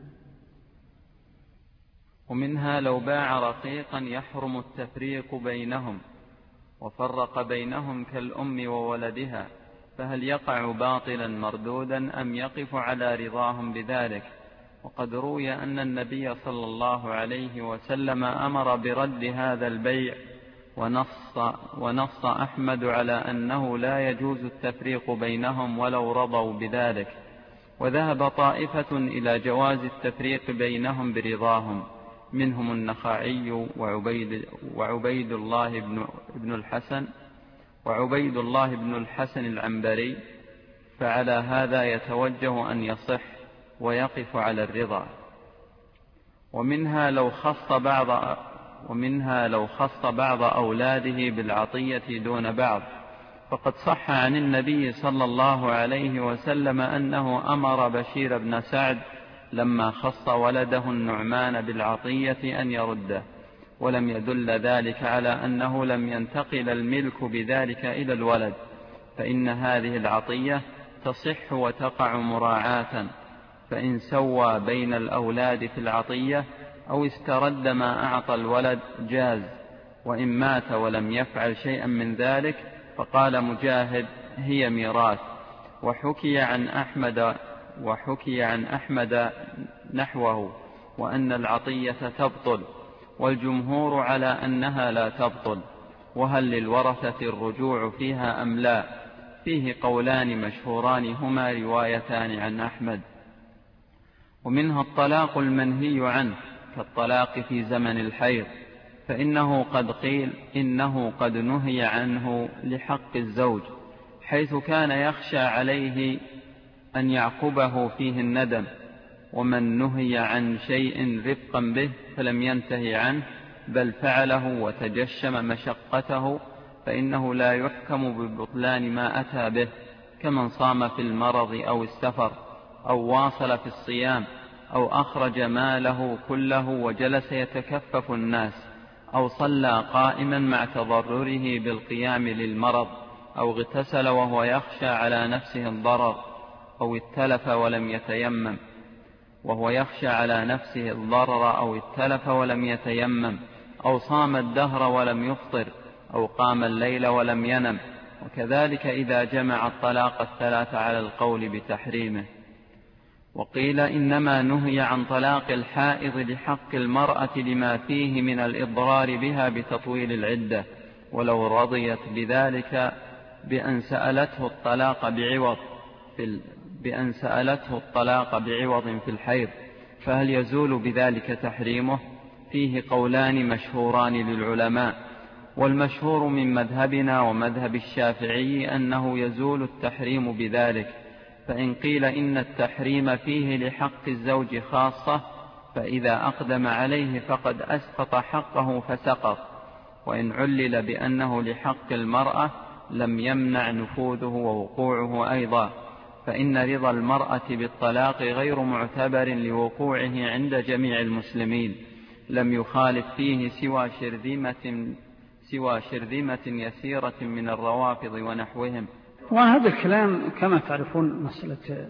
ومنها لو باع رقيقا يحرم التفريق بينهم وفرق بينهم كالأم وولدها، فهل يقع باطلا مردودا أم يقف على رضاهم بذلك؟ وقد روي أن النبي صلى الله عليه وسلم أمر برد هذا البيع، ونص, ونص أحمد على أنه لا يجوز التفريق بينهم ولو رضوا بذلك. وذهب طائفة إلى جواز التفريق بينهم برضاهم، منهم النخعي وعبيد, وعبيد الله بن, بن الحسن وعبيد الله بن الحسن العنبري، فعلى هذا يتوجه أن يصح ويقف على الرضا. ومنها لو خص بعض ومنها لو خص بعض أولاده بالعطية دون بعض، فقد صح عن النبي صلى الله عليه وسلم أنه أمر بشير بن سعد لما خص ولده النعمان بالعطية أن يرده، ولم يدل ذلك على أنه لم ينتقل الملك بذلك إلى الولد، فإن هذه العطية تصح وتقع مراعاة، فإن سوى بين الأولاد في العطية أو استرد ما أعطى الولد جاز، وإن مات ولم يفعل شيئا من ذلك فقال مجاهد هي ميراث. وحكي عن أحمد وحكي عن أحمد نحوه، وأن العطية تبطل، والجمهور على أنها لا تبطل. وهل للورثة الرجوع فيها أم لا؟ فيه قولان مشهوران هما روايتان عن أحمد. ومنها الطلاق المنهي عنه كالطلاق في زمن الحيض، فإنه قد قيل إنه قد نهي عنه لحق الزوج، حيث كان يخشى عليه أن يعقبه فيه الندم. ومن نهي عن شيء رفقا به فلم ينتهي عنه بل فعله وتجشم مشقته فإنه لا يحكم ببطلان ما أتى به، كمن صام في المرض أو السفر أو واصل في الصيام أو أخرج ماله كله وجلس يتكفف الناس، أو صلى قائما مع تضرره بالقيام للمرض، أو اغتسل وهو يخشى على نفسه الضرر، أو اتلف ولم يتيمم وهو يخشى على نفسه الضرر أو اتلف ولم يتيمم، أو صام الدهر ولم يفطر، أو قام الليل ولم ينم. وكذلك إذا جمع الطلاق الثلاث على القول بتحريمه. وقيل إنما نهي عن طلاق الحائض لحق المرأة لما فيه من الإضرار بها بتطويل العدة، ولو رضيت بذلك بأن سألته الطلاق بعوض في بأن سألته الطلاق بعوض في الحيض، فهل يزول بذلك تحريمه؟ فيه قولان مشهوران للعلماء، والمشهور من مذهبنا ومذهب الشافعي أنه يزول التحريم بذلك. فإن قيل إن التحريم فيه لحق الزوج خاصة، فإذا أقدم عليه فقد أسقط حقه فسقط. وإن علل بأنه لحق المرأة لم يمنع نفوذه ووقوعه أيضا، فإن رضا المرأة بالطلاق غير معتبر لوقوعه عند جميع المسلمين، لم يخالف فيه سوى شرذمة, سوى شرذمة يسيرة من الروافض ونحوهم. وهذا الكلام كما تعرفون مسألة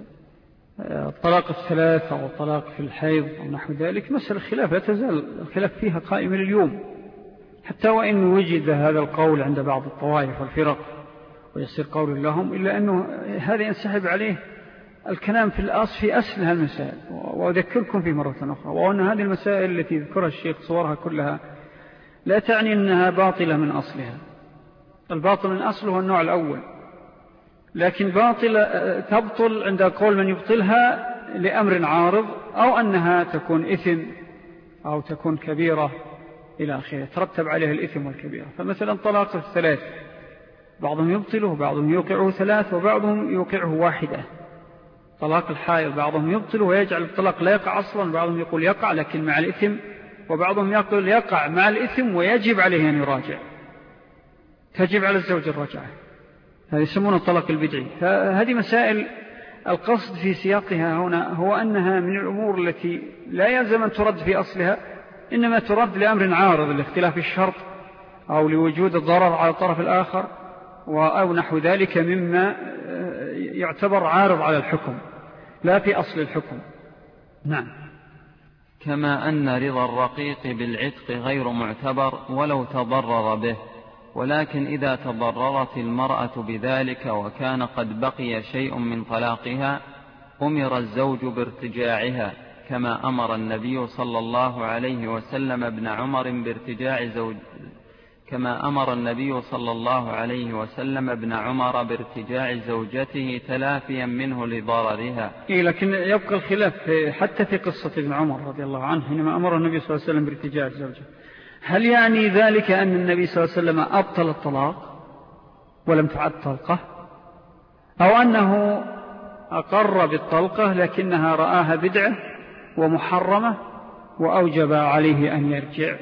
الطلاق الثلاث أو الطلاق في الحيض أو نحو ذلك مسألة خلاف لا تزال الخلاف فيها قائم اليوم، حتى وإن وجد هذا القول عند بعض الطوائف والفرق ويصير قول لهم، إلا أنه هذا ينسحب عليه الكلام في الأصل في أصل هالمسائل. وأذكركم في مرة أخرى وأن هذه المسائل التي ذكرها الشيخ صورها كلها لا تعني أنها باطلة من أصلها. الباطل من أصله النوع الأول، لكن باطل تبطل عند قول من يبطلها لأمر عارض، أو أنها تكون إثم أو تكون كبيرة إلى آخره ترتب عليها الإثم والكبيرة. فمثلا طلاق الثلاث بعضهم يبطله وبعضهم يوقعه ثلاث وبعضهم يوقعه واحدة. طلاق الحائض بعضهم يبطله ويجعل الطلاق لا يقع أصلا، بعضهم يقول يقع لكن مع الإثم، وبعضهم يقول يقع مع الإثم ويجب عليه أن يراجع، تجب على الزوج الرجعة، هذا يسمونه الطلاق البدعي. فهذه مسائل القصد في سياقها هنا هو أنها من الأمور التي لا يلزم أن ترد في أصلها، إنما ترد لأمر عارض لاختلاف الشرط أو لوجود الضرر على الطرف الآخر أو نحو ذلك مما يعتبر عارض على الحكم لا في أصل الحكم. نعم. كما أن رضا الرقيق بالعتق غير معتبر ولو تضرر به، ولكن إذا تضررت المرأة بذلك وكان قد بقي شيء من طلاقها أمر الزوج بارتجاعها، كما أمر النبي صلى الله عليه وسلم ابن عمر بارتجاع زوج كما أمر النبي صلى الله عليه وسلم ابن عمر بارتجاع زوجته تلافيا منه لضررها. إيه، لكن يبقى الخلاف حتى في قصة ابن عمر رضي الله عنه حينما أمر النبي صلى الله عليه وسلم بارتجاع زوجته، هل يعني ذلك أن النبي صلى الله عليه وسلم أبطل الطلاق ولم تعد طلقة، أو أنه أقر بالطلقة لكنها رآها بدعة ومحرمة وأوجب عليه أن يرجع؟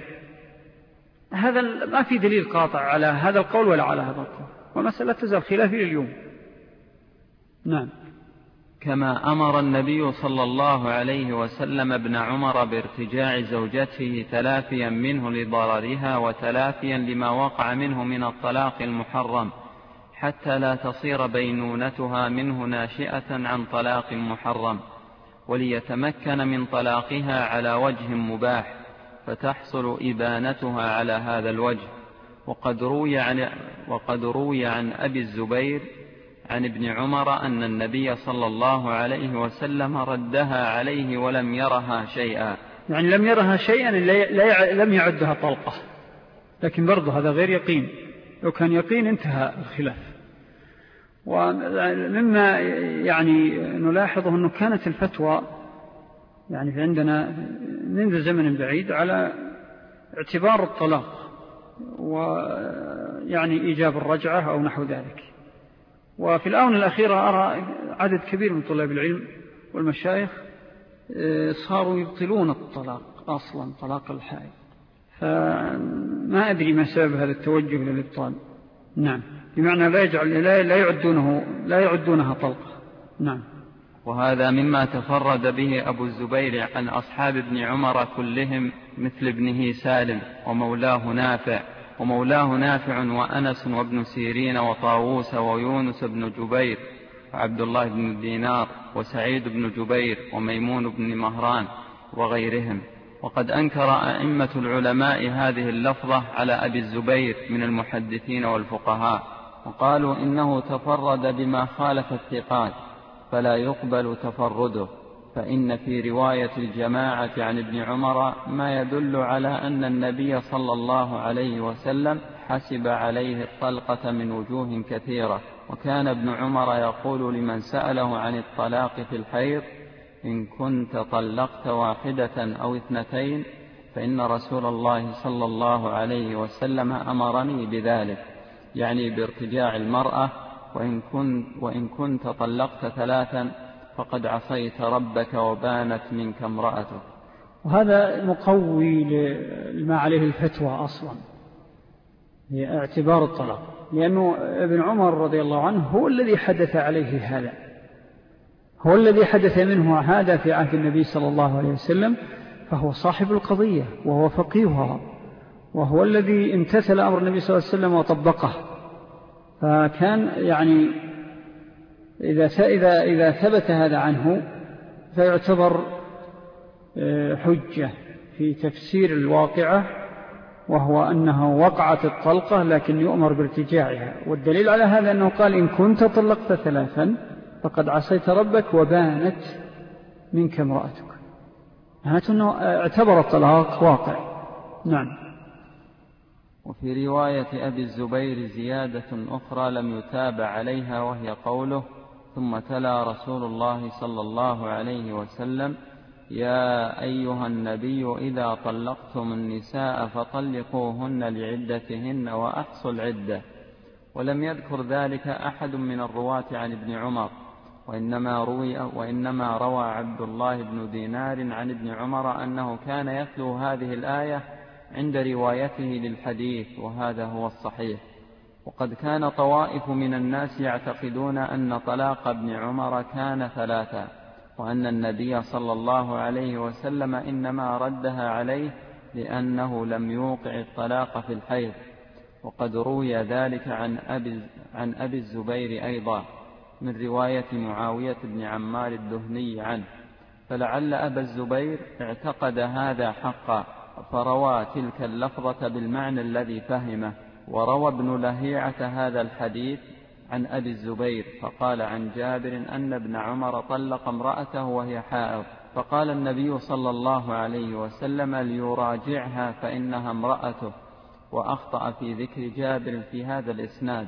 هذا ما في دليل قاطع على هذا القول ولا على هذا القول، ومسألة تزال خلافي لليوم. نعم. كما أمر النبي صلى الله عليه وسلم ابن عمر بارتجاع زوجته تلافيا منه لضررها وتلافيا لما وقع منه من الطلاق المحرم، حتى لا تصير بينونتها منه ناشئة عن طلاق محرم. وليتمكن من طلاقها على وجه مباح فتحصل إبانتها على هذا الوجه. وقد روي عن, وقد روي عن أبي الزبير عن ابن عمر أن النبي صلى الله عليه وسلم ردها عليه ولم يرها شيئا. يعني لم يرها شيئا لم يعدها طلقة، لكن برضو هذا غير يقين، لو كان يقين انتهى الخلاف. ومما يعني نلاحظه أنه كانت الفتوى يعني في عندنا منذ زمن بعيد على اعتبار الطلاق ويعني إيجاب الرجعة أو نحو ذلك. وفي الآونة الأخيرة أرى عدد كبير من طلاب العلم والمشايخ صاروا يبطلون الطلاق أصلا، طلاق الحائض، فما أدري ما سبب هذا التوجه للإبطال. نعم، بمعنى لا يجعل لا لا يعدونه لا يعدونها طلقة. نعم. وهذا مما تفرد به أبو الزبير عن أصحاب ابن عمر كلهم، مثل ابنه سالم ومولاه نافع ومولاه نافع وأنس وابن سيرين وطاووس ويونس بن جبير وعبد الله بن دينار وسعيد بن جبير وميمون بن مهران وغيرهم. وقد أنكر أئمة العلماء هذه اللفظة على أبي الزبير من المحدثين والفقهاء، وقالوا إنه تفرد بما خالف الثقات فلا يقبل تفرده، فإن في رواية الجماعة عن ابن عمر ما يدل على أن النبي صلى الله عليه وسلم حسب عليه الطلقة من وجوه كثيرة. وكان ابن عمر يقول لمن سأله عن الطلاق في الحيض: إن كنت طلقت واحدة أو اثنتين فإن رسول الله صلى الله عليه وسلم أمرني بذلك، يعني بارتجاع المرأة. وإن كنت, وإن كنت طلقت ثلاثا فقد عصيت ربك وبانت منك امرأتك. وهذا مقوي لما عليه الفتوى أصلا، هي اعتبار الطلاق، لأنه ابن عمر رضي الله عنه هو الذي حدث عليه هذا، هو الذي حدث منه هذا في عهد النبي صلى الله عليه وسلم، فهو صاحب القضية وهو فقيهها، وهو الذي امتثل أمر النبي صلى الله عليه وسلم وطبقه. فكان يعني إذا إذا إذا ثبت هذا عنه فيعتبر حجة في تفسير الواقعة، وهو أنه وقعت الطلقة لكن يؤمر بارتجاعها. والدليل على هذا أنه قال: إن كنت طلقت ثلاثا فقد عصيت ربك وبانت منك امرأتك، يعني أنه اعتبر الطلاق واقع. نعم. وفي رواية أبي الزبير زيادة أخرى لم يتابع عليها، وهي قوله: ثم تلا رسول الله صلى الله عليه وسلم: يا أيها النبي إذا طلقتم النساء فطلقوهن لعدتهن وأحصوا العدة. ولم يذكر ذلك أحد من الرواة عن ابن عمر، وإنما, روي وإنما روى عبد الله بن دينار عن ابن عمر أنه كان يتلو هذه الآية عند روايته للحديث، وهذا هو الصحيح. وقد كان طوائف من الناس يعتقدون أن طلاق ابن عمر كان ثلاثا، وأن النبي صلى الله عليه وسلم إنما ردها عليه لأنه لم يوقع الطلاق في الحيض. وقد روي ذلك عن أبي, عن أبي الزبير أيضا من رواية معاوية بن عمار الدهني عنه، فلعل أبا الزبير اعتقد هذا حقا فروى تلك اللفظة بالمعنى الذي فهمه. وروى ابن لهيعة هذا الحديث عن أبي الزبير فقال عن جابر أن ابن عمر طلق امرأته وهي حائض، فقال النبي صلى الله عليه وسلم: ليراجعها فإنها امرأته. وأخطأ في ذكر جابر في هذا الإسناد،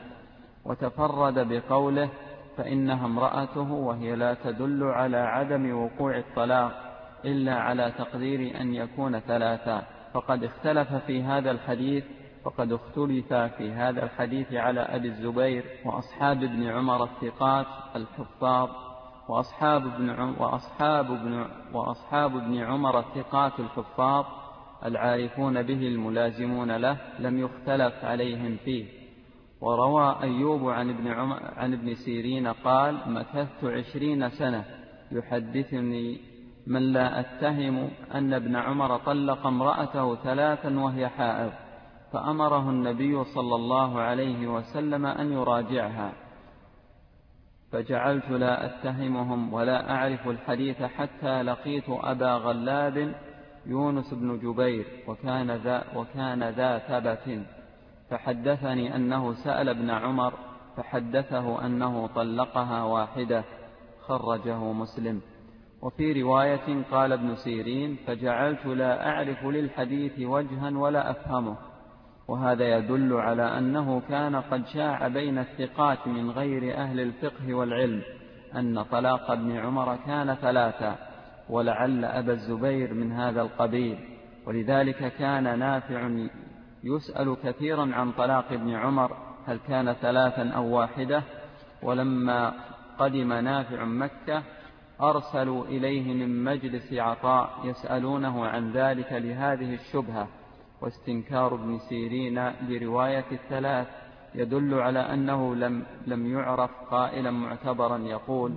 وتفرد بقوله فإنها امرأته، وهي لا تدل على عدم وقوع الطلاق إلا على تقدير أن يكون ثلاثا. فقد اختلف في هذا الحديث فقد اختلف في هذا الحديث على أبي الزبير وأصحاب ابن عمر الثقات الحفاظ، وأصحاب ابن وأصحاب ابن وأصحاب ابن عمر الثقات الحفاظ العارفون به الملازمون له لم يختلف عليهم فيه. وروى أيوب عن ابن عمر عن ابن سيرين قال: مكثت عشرين سنة يحدثني من لا أتهم أن ابن عمر طلق امرأته ثلاثا وهي حائض، فأمره النبي صلى الله عليه وسلم أن يراجعها، فجعلت لا أتهمهم ولا أعرف الحديث حتى لقيت أبا غلاب يونس بن جبير وكان ذا, وكان ذا ثبت، فحدثني أنه سأل ابن عمر فحدثه أنه طلقها واحدة، خرجه مسلم. وفي رواية قال ابن سيرين: فجعلت لا أعرف للحديث وجها ولا أفهمه. وهذا يدل على أنه كان قد شاع بين الثقات من غير أهل الفقه والعلم أن طلاق ابن عمر كان ثلاثا، ولعل أبا الزبير من هذا القبيل، ولذلك كان نافع يسأل كثيرا عن طلاق ابن عمر هل كان ثلاثا أو واحدة. ولما قدم نافع مكة أرسلوا إليه من مجلس عطاء يسألونه عن ذلك لهذه الشبهة. واستنكار ابن سيرين برواية الثلاث يدل على أنه لم, لم يعرف قائلا معتبرا يقول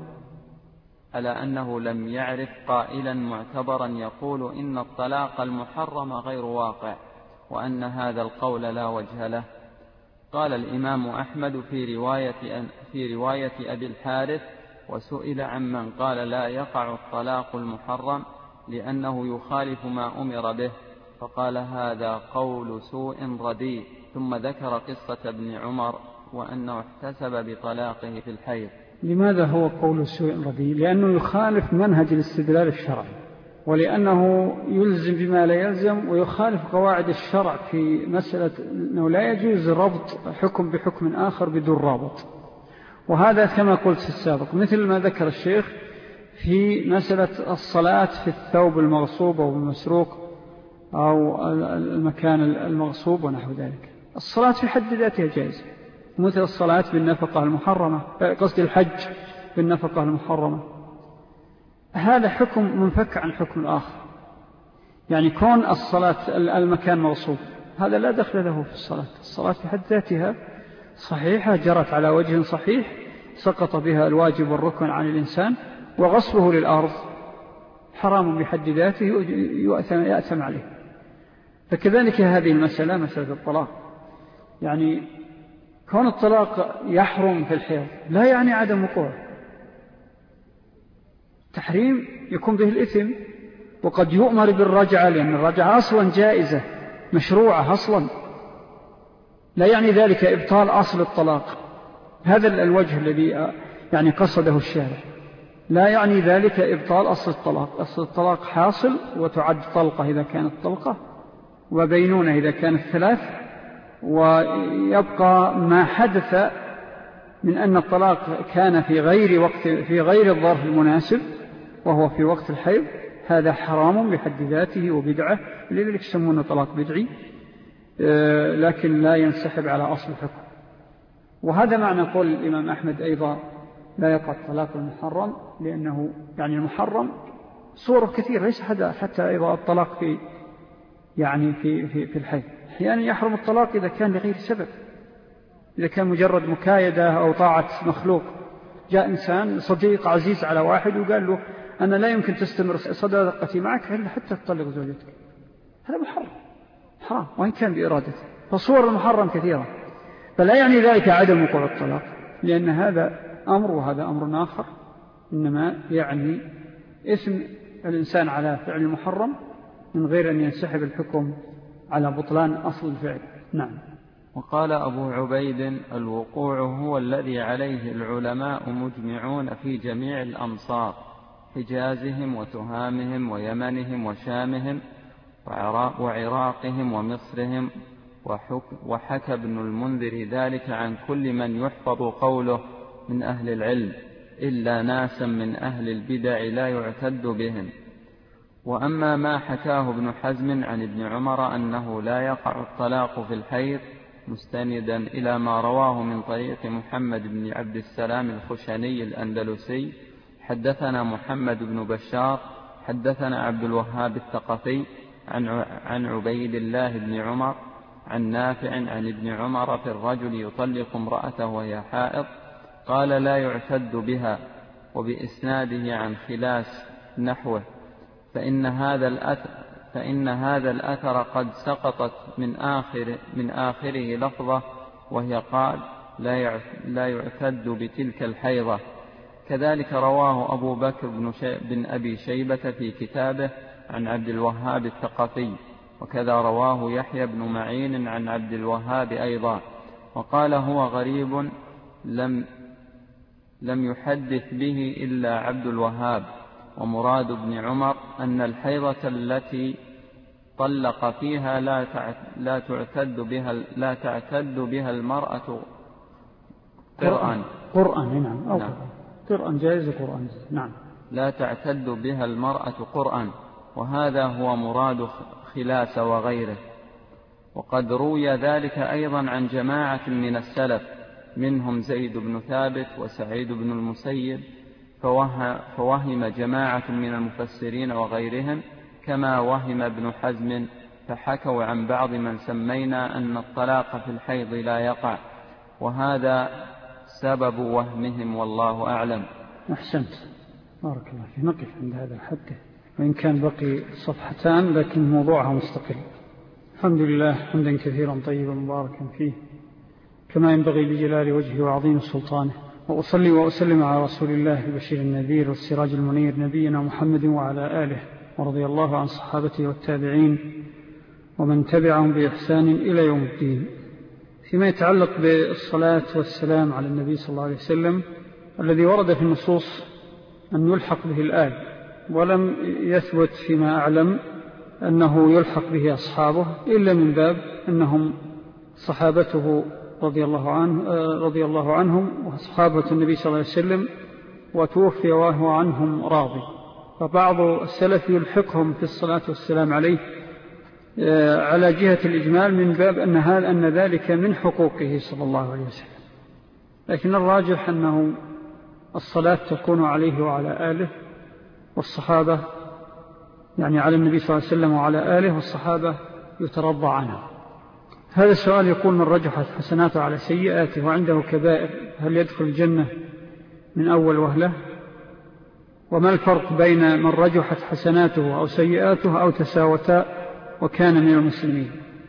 على أنه لم يعرف قائلا معتبرا يقول إن الطلاق المحرم غير واقع، وأن هذا القول لا وجه له. قال الإمام أحمد في رواية, في رواية أبي الحارث: وسئل عمن قال لا يقع الطلاق المحرم لأنه يخالف ما أمر به، فقال هذا قول سوء رديء، ثم ذكر قصة ابن عمر وأنه احتسب بطلاقه في الحيض. لماذا هو قول سوء رديء؟ لأنه يخالف منهج الاستدلال الشرعي، ولأنه يلزم بما لا يلزم، ويخالف قواعد الشرع في مسألة أنه لا يجوز ربط حكم بحكم آخر بدون رابط. وهذا كما قلت في السابق مثل ما ذكر الشيخ في مسألة الصلاة في الثوب المغصوب أو المسروق أو المكان المغصوب ونحو ذلك. الصلاة في حد ذاتها جائزة، مثل الصلاة بالنفقة المحرمة، قصد الحج بالنفقة المحرمة. هذا حكم منفك عن حكم الآخر، يعني كون الصلاة المكان مغصوب هذا لا دخل له في الصلاة. الصلاة في حد ذاتها صحيحة، جرت على وجه صحيح، سقط بها الواجب والركن عن الإنسان، وغصبه للأرض حرام بحد ذاته يأثم عليه. فكذلك هذه المسألة مسألة الطلاق، يعني كون الطلاق يحرم في الحيض لا يعني عدم وقوعه. تحريم يكون به الإثم، وقد يؤمر بالرجعة لأن الرجعة أصلا جائزة مشروعة أصلا، لا يعني ذلك إبطال أصل الطلاق. هذا الوجه الذي يعني قصده الشارع، لا يعني ذلك إبطال أصل الطلاق. أصل الطلاق حاصل وتعد طلقة إذا كانت طلقة، وبينونة إذا كانت ثلاث، ويبقى ما حدث من أن الطلاق كان في غير وقت في غير الظرف المناسب وهو في وقت الحيض، هذا حرام بحد ذاته وبدعة، لذلك يسمونه طلاق بدعي، لكن لا ينسحب على أصل الحكم. وهذا معنى قول الإمام أحمد أيضا لا يقع الطلاق المحرم، لأنه يعني المحرم صور كثير، ليس حتى أيضا الطلاق في يعني في في في الحيض. يعني يحرم الطلاق إذا كان لغير سبب، إذا كان مجرد مكايدة أو طاعة مخلوق. جاء إنسان صديق عزيز على واحد وقال له أنا لا يمكن تستمر صداقتي معك إلا حتى تطلق زوجتك، هذا محرم حرام وإن كان بإرادته. فصور المحرم كثيرة، فلا يعني ذلك عدم وقوع الطلاق، لأن هذا أمر وهذا أمر آخر، إنما يعني اسم الإنسان على فعل المحرم من غير أن ينسحب الحكم على بطلان أصل الفعل. نعم. وقال أبو عبيد: الوقوع هو الذي عليه العلماء مجمعون في جميع الأمصار، حجازهم وتهامهم ويمنهم وشامهم وعراقهم ومصرهم. وحكى ابن المنذر ذلك عن كل من يحفظ قوله من أهل العلم، إلا ناسا من أهل البدع لا يعتد بهم. وأما ما حكاه ابن حزم عن ابن عمر أنه لا يقع الطلاق في الحيض، مستندا إلى ما رواه من طريق محمد بن عبد السلام الخشني الأندلسي: حدثنا محمد بن بشار حدثنا عبد الوهاب الثقفي عن عبيد الله بن عمر عن نافع عن ابن عمر في الرجل يطلق امرأته وهي حائض، قال لا يعتد بها. وبإسناده عن خلاس نحوه، فإن هذا الأثر, فإن هذا الأثر قد سقطت من, آخر من آخره لفظة، وهي قال لا يعتد بتلك الحيضة، كذلك رواه أبو بكر بن, شي... بن أبي شيبة في كتابه عن عبد الوهاب الثقفي، وكذا رواه يحيى بن معين عن عبد الوهاب أيضا، وقال هو غريب لم, لم يحدث به إلا عبد الوهاب. ومراد ابن عمر أن الحيضة التي طلق فيها لا تعتد بها لا تعتد بها المرأة قرآن قرآن نعم أو نعم. قرآن جائز قرآن نعم لا تعتد بها المرأة قرآن، وهذا هو مراد خلاس وغيره. وقد روي ذلك أيضا عن جماعة من السلف منهم زيد بن ثابت وسعيد بن المسيب، فوهم جماعة من المفسرين وغيرهم كما وهم ابن حزم، فحكوا عن بعض من سمينا أن الطلاق في الحيض لا يقع، وهذا سبب وهمهم والله أعلم. أحسنت بارك الله فيك. نقف عند هذا الحد وإن كان بقي صفحتان لكن موضوعها مستقل. الحمد لله حمدا كثيرا طيبا مباركا فيه كما ينبغي لجلال وجهه وعظيم سلطانه، وأصلي وأسلم على رسول الله البشير النذير والسراج المنير نبينا محمد وعلى آله، ورضي الله عن صحابته والتابعين ومن تبعهم بإحسان إلى يوم الدين. فيما يتعلق بالصلاة والسلام على النبي صلى الله عليه وسلم الذي ورد في النصوص أن يلحق به الآل، ولم يثبت فيما أعلم أنه يلحق به أصحابه إلا من باب أنهم صحابته رضي الله عنه رضي الله عنهم وصحابة النبي صلى الله عليه وسلم، وتوفي وهو عنهم راضي. فبعض السلف يلحقهم في الصلاة والسلام عليه على جهة الإجمال من باب أن هذا أن ذلك من حقوقه صلى الله عليه وسلم، لكن الراجح أنه الصلاة تكون عليه وعلى آله والصحابة، يعني على النبي صلى الله عليه وسلم وعلى آله والصحابة يترضى عنه. هذا السؤال يقول: من رجحت حسناته على سيئاته وعنده كبائر هل يدخل الجنة من أول وهلة؟ وما الفرق بين من رجحت حسناته أو سيئاته أو تساوتا وكان من المسلمين؟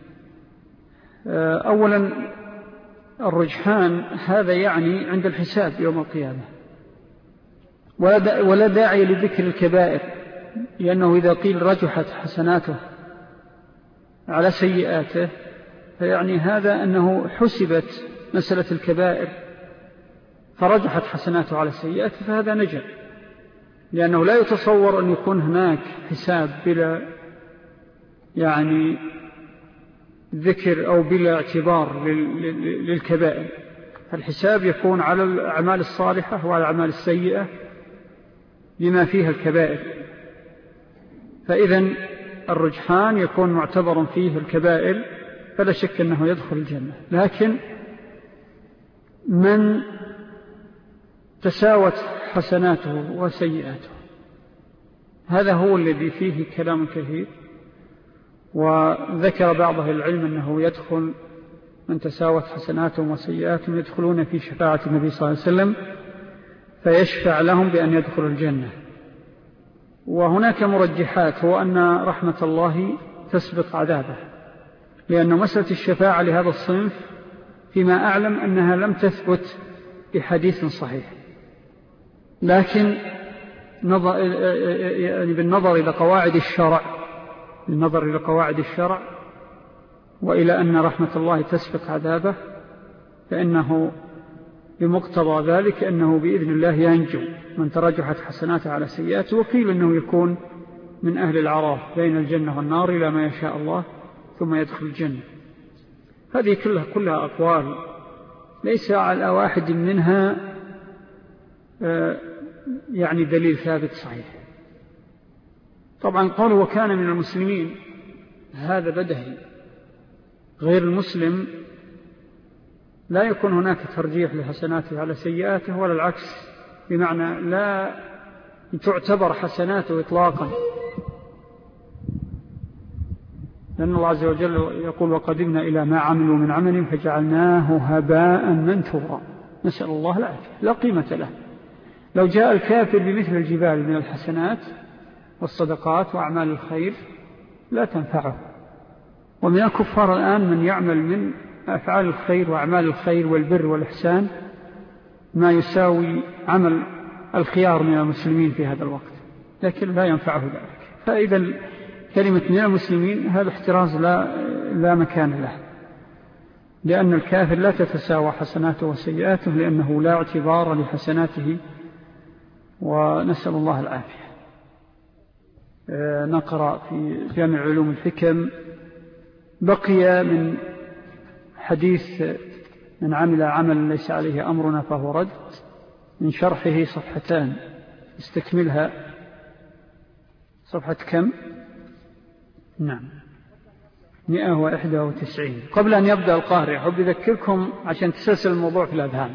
أولا الرجحان هذا يعني عند الحساب يوم القيامة، ولا داعي لذكر الكبائر، لأنه إذا قيل رجحت حسناته على سيئاته فيعني هذا أنه حسبت مسألة الكبائر فرجحت حسناته على سيئاته، فهذا نجم، لأنه لا يتصور أن يكون هناك حساب بلا يعني ذكر أو بلا اعتبار للكبائر. فالحساب يكون على الأعمال الصالحة وعلى الأعمال السيئة لما فيها الكبائر، فإذن الرجحان يكون معتبرا فيه الكبائر فلا شك أنه يدخل الجنة. لكن من تساوت حسناته وسيئاته هذا هو الذي فيه كلام كثير، وذكر بعض أهل العلم أنه يدخل من تساوت حسناتهم وسيئاتهم يدخلون في شفاعة النبي صلى الله عليه وسلم فيشفع لهم بأن يدخلوا الجنة. وهناك مرجحات، هو أن رحمة الله تسبق عذابه، لأن مسألة الشفاعة لهذا الصنف فيما أعلم أنها لم تثبت بحديث صحيح، لكن نظر يعني بالنظر إلى قواعد الشرع بالنظر إلى قواعد الشرع وإلى أن رحمة الله تسبق عذابه، فإنه بمقتضى ذلك أنه بإذن الله ينجو من ترجحت حسناته على سيئاته، وقيل أنه يكون من أهل العراف بين الجنة والنار إلى ما يشاء الله ثم يدخل الجنة. هذه كلها, كلها أقوال ليس على واحد منها يعني دليل ثابت صحيح. طبعا قالوا وكان من المسلمين، هذا بدهي، غير المسلم لا يكون هناك ترجيح لحسناته على سيئاته ولا العكس، بمعنى لا تعتبر حسناته إطلاقا، لأن الله عز وجل يقول وقدمنا إلى ما عملوا من عمل فجعلناه هباء منثورا، نسأل الله العافية، لا قيمة له. لو جاء الكافر بمثل الجبال من الحسنات والصدقات وأعمال الخير لا تنفعه. ومن الكفار الآن من يعمل من أفعال الخير وأعمال الخير والبر والإحسان ما يساوي عمل الخيار من المسلمين في هذا الوقت، لكن لا ينفعه ذلك. فإذا كلمة من المسلمين هذا احتراز لا, لا مكان له، لأن الكافر لا تتساوى حسناته وسيئاته، لأنه لا اعتبار لحسناته، ونسأل الله العافية. نقرأ في جامع علوم الحكم بقي من حديث من عمل عمل ليس عليه أمرنا فهو رد، من شرحه صفحتان استكملها. صفحة كم؟ نعم مئة وإحدى وتسعين. قبل أن يبدأ القارئ أحب أذكركم عشان تسلسل الموضوع في الأذهان.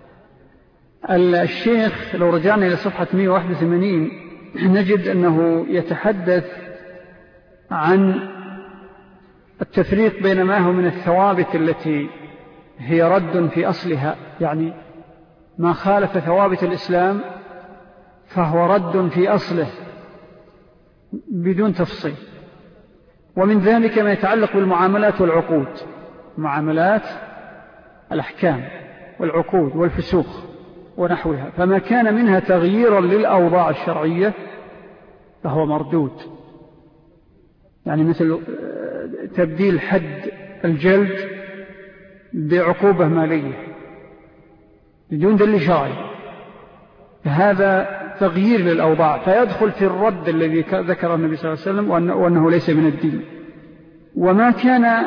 الشيخ لو رجعنا إلى صفحة مئة وواحد وثمانين نجد أنه يتحدث عن التفريق بين ما هو من الثوابت التي هي رد في أصلها، يعني ما خالف ثوابت الإسلام فهو رد في أصله بدون تفصيل. ومن ذلك ما يتعلق بالمعاملات والعقود، معاملات الأحكام والعقود والفسوخ ونحوها، فما كان منها تغييرا للأوضاع الشرعية فهو مردود، يعني مثل تبديل حد الجلد بعقوبة مالية بدون دليل شرعي، فهذا تغيير للأوضاع، فيدخل في الرد الذي ذكر النبي صلى الله عليه وسلم وأنه ليس من الدين. وما كان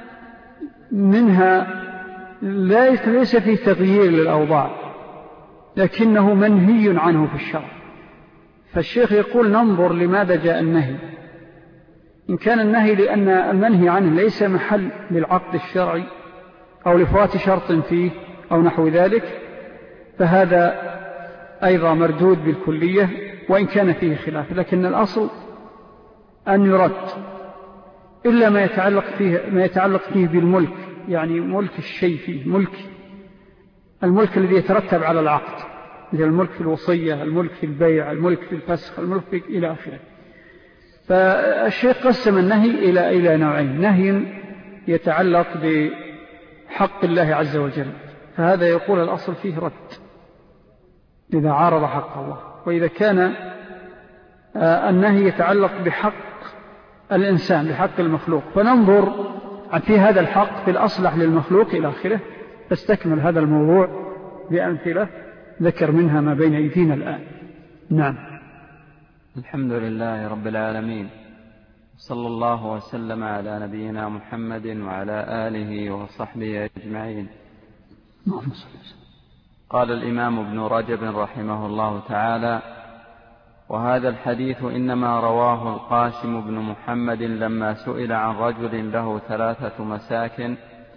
منها ليس فيه تغيير للأوضاع لكنه منهي عنه في الشرع. فالشيخ يقول ننظر لماذا جاء النهي. إن كان النهي لأن المنهي عنه ليس محل للعقد الشرعي أو لفوات شرط فيه أو نحو ذلك فهذا أيضا مردود بالكلية وإن كان فيه خلاف، لكن الأصل أن يرد إلا ما يتعلق فيه, ما يتعلق فيه بالملك، يعني ملك الشيء فيه ملك الملك الذي يترتب على العقد، مثل الملك في الوصية، الملك في البيع، الملك في الفسخ، الملك في إلى آخره. فالشيخ قسم النهي إلى إلى نوعين: نهي يتعلق بحق الله عز وجل، فهذا يقول الأصل فيه رد إذا عارض حق الله، وإذا كان النهي يتعلق بحق الإنسان بحق المخلوق فننظر في هذا الحق في الأصلح للمخلوق إلى آخره. فاستكمل هذا الموضوع بأمثلة ذكر منها ما بين أيدينا الآن. نعم. الحمد لله رب العالمين، صلى الله وسلم على نبينا محمد وعلى آله وصحبه أجمعين. قال الإمام ابن رجب رحمه الله تعالى: وهذا الحديث إنما رواه القاسم بن محمد لما سئل عن رجل له ثلاثة مساكن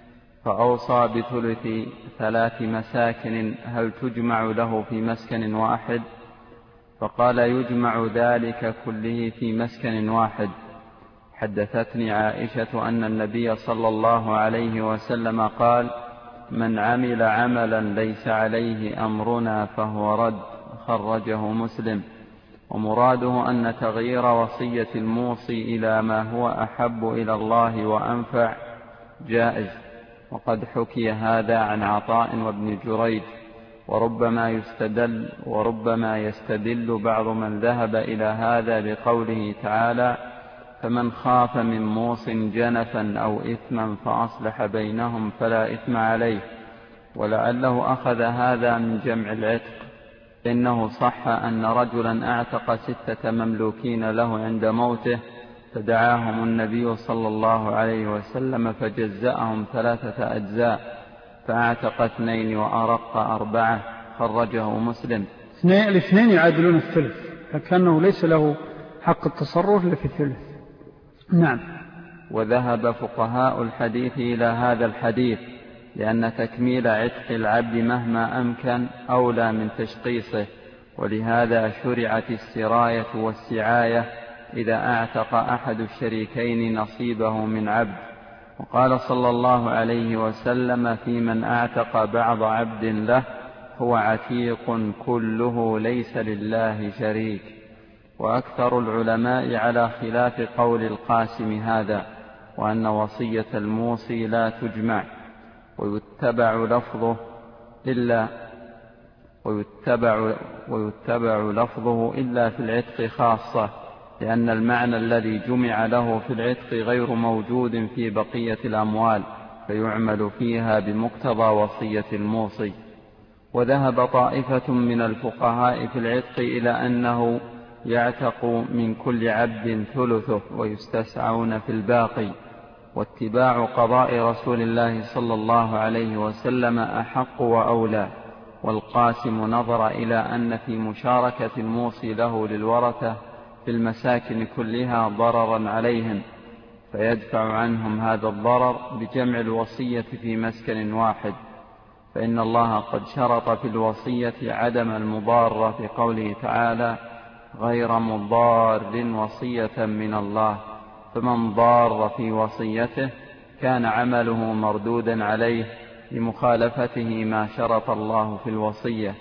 فأوصى بثلث ثلاث مساكن هل تجمع له في مسكن واحد؟ فقال: يجمع ذلك كله في مسكن واحد. حدثتني عائشة أن النبي صلى الله عليه وسلم قال: من عمل عملا ليس عليه أمرنا فهو رد. خرجه مسلم. ومراده أن تغيير وصية الموصي إلى ما هو أحب إلى الله وأنفع جائز، وقد حكي هذا عن عطاء وابن جريج. وربما يستدل وربما يستدل بعض من ذهب إلى هذا بقوله تعالى: فمن خاف من موص جنفا أو إثما فأصلح بينهم فلا إثم عليه. ولعله أخذ هذا من جمع العتق، إنه صح أن رجلا أعتق ستة مملوكين له عند موته فدعاهم النبي صلى الله عليه وسلم فجزأهم ثلاثة أجزاء، فأعتق اثنين وأرق أربعة. خرجه مسلم. الاثنين يعادلون الثلث، فكأنه ليس له حق التصرف إلا في الثلث. نعم. وذهب فقهاء الحديث إلى هذا الحديث لأن تكميل عتق العبد مهما أمكن أولى من تشقيصه، ولهذا شرعت السراية والسعاية إذا أعتق أحد الشريكين نصيبه من عبد. وقال صلى الله عليه وسلم: في من أعتق بعض عبد له هو عتيق كله ليس لله شريك. وأكثر العلماء على خلاف قول القاسم هذا، وأن وصية الموصي لا تجمع، ويتبع لفظه إلا ويتبع, ويتبع لفظه إلا في العتق خاصة، لأن المعنى الذي جمع له في العتق غير موجود في بقية الأموال، فيعمل فيها بمقتضى وصية الموصي. وذهب طائفة من الفقهاء في العتق إلى أنه يعتق من كل عبد ثلثه ويستسعون في الباقي، واتباع قضاء رسول الله صلى الله عليه وسلم أحق وأولى. والقاسم نظر إلى أن في مشاركة الموصي له للورثة في المساكن كلها ضررا عليهم، فيدفع عنهم هذا الضرر بجمع الوصية في مسكن واحد، فإن الله قد شرط في الوصية عدم المضارة في قوله تعالى: غير مضار وصية من الله، فمن ضار في وصيته كان عمله مردودا عليه لمخالفته ما شرط الله في الوصية.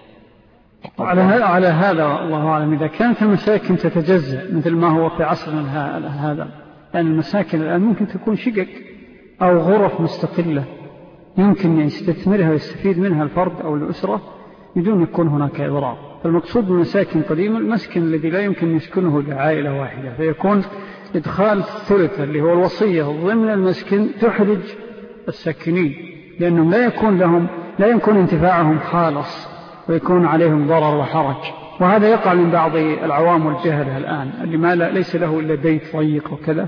على هذا الله أعلم، إذا كانت المساكن تتجزأ مثل ما هو في عصرنا هذا، لأن المساكن الآن ممكن تكون شقق أو غرف مستقلة يمكن يستثمرها ويستفيد منها الفرد أو الأسرة بدون يكون هناك إضرار. فالمقصود بالمساكن قديما المسكن الذي لا يمكن يسكنه لعائلة واحدة، فيكون إدخال الثلث اللي هو الوصية ضمن المسكن تحرج الساكنين، لأنهم لا يكون لهم لا يكون انتفاعهم خالص ويكون عليهم ضرر وحرج. وهذا يقع من بعض العوام والجهلة الآن اللي ما ليس له إلا بيت ضيق وكذا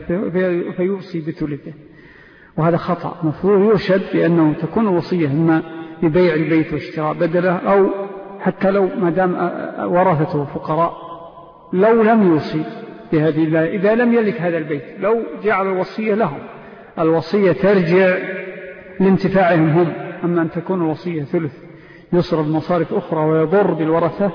فيوصي بثلثه، وهذا خطأ. مفروض يرشد بأنه تكون الوصية إما ببيع البيت واشتراء بدله، أو حتى لو ما دام ورثته فقراء لو لم يوصي بهذه الله، إذا لم يلك هذا البيت لو جعل الوصية لهم، الوصية ترجع لانتفاعهم هم. أما أن تكون الوصية ثلث يصرف مصارف أخرى ويضر بالورثة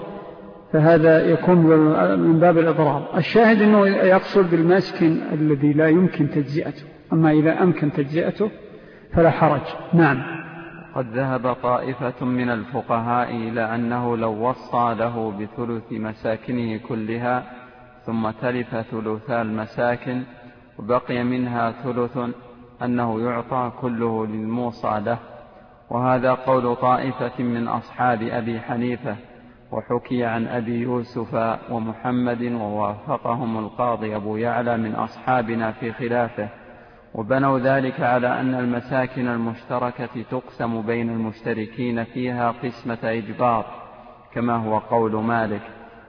فهذا يكون من باب الإضرار. الشاهد أنه يقصد بالمسكن الذي لا يمكن تجزئته، أما إذا أمكن تجزئته فلا حرج. نعم. قد ذهب طائفة من الفقهاء إلى أنه لو وصى له بثلث مساكنه كلها ثم تلف ثلثا المساكن وبقي منها ثلث أنه يعطى كله للموصى له، وهذا قول طائفة من أصحاب أبي حنيفة، وحكي عن أبي يوسف ومحمد ووافقهم القاضي أبو يعلى من أصحابنا في خلافه، وبنوا ذلك على أن المساكن المشتركة تقسم بين المشتركين فيها قسمة إجبار كما هو قول مالك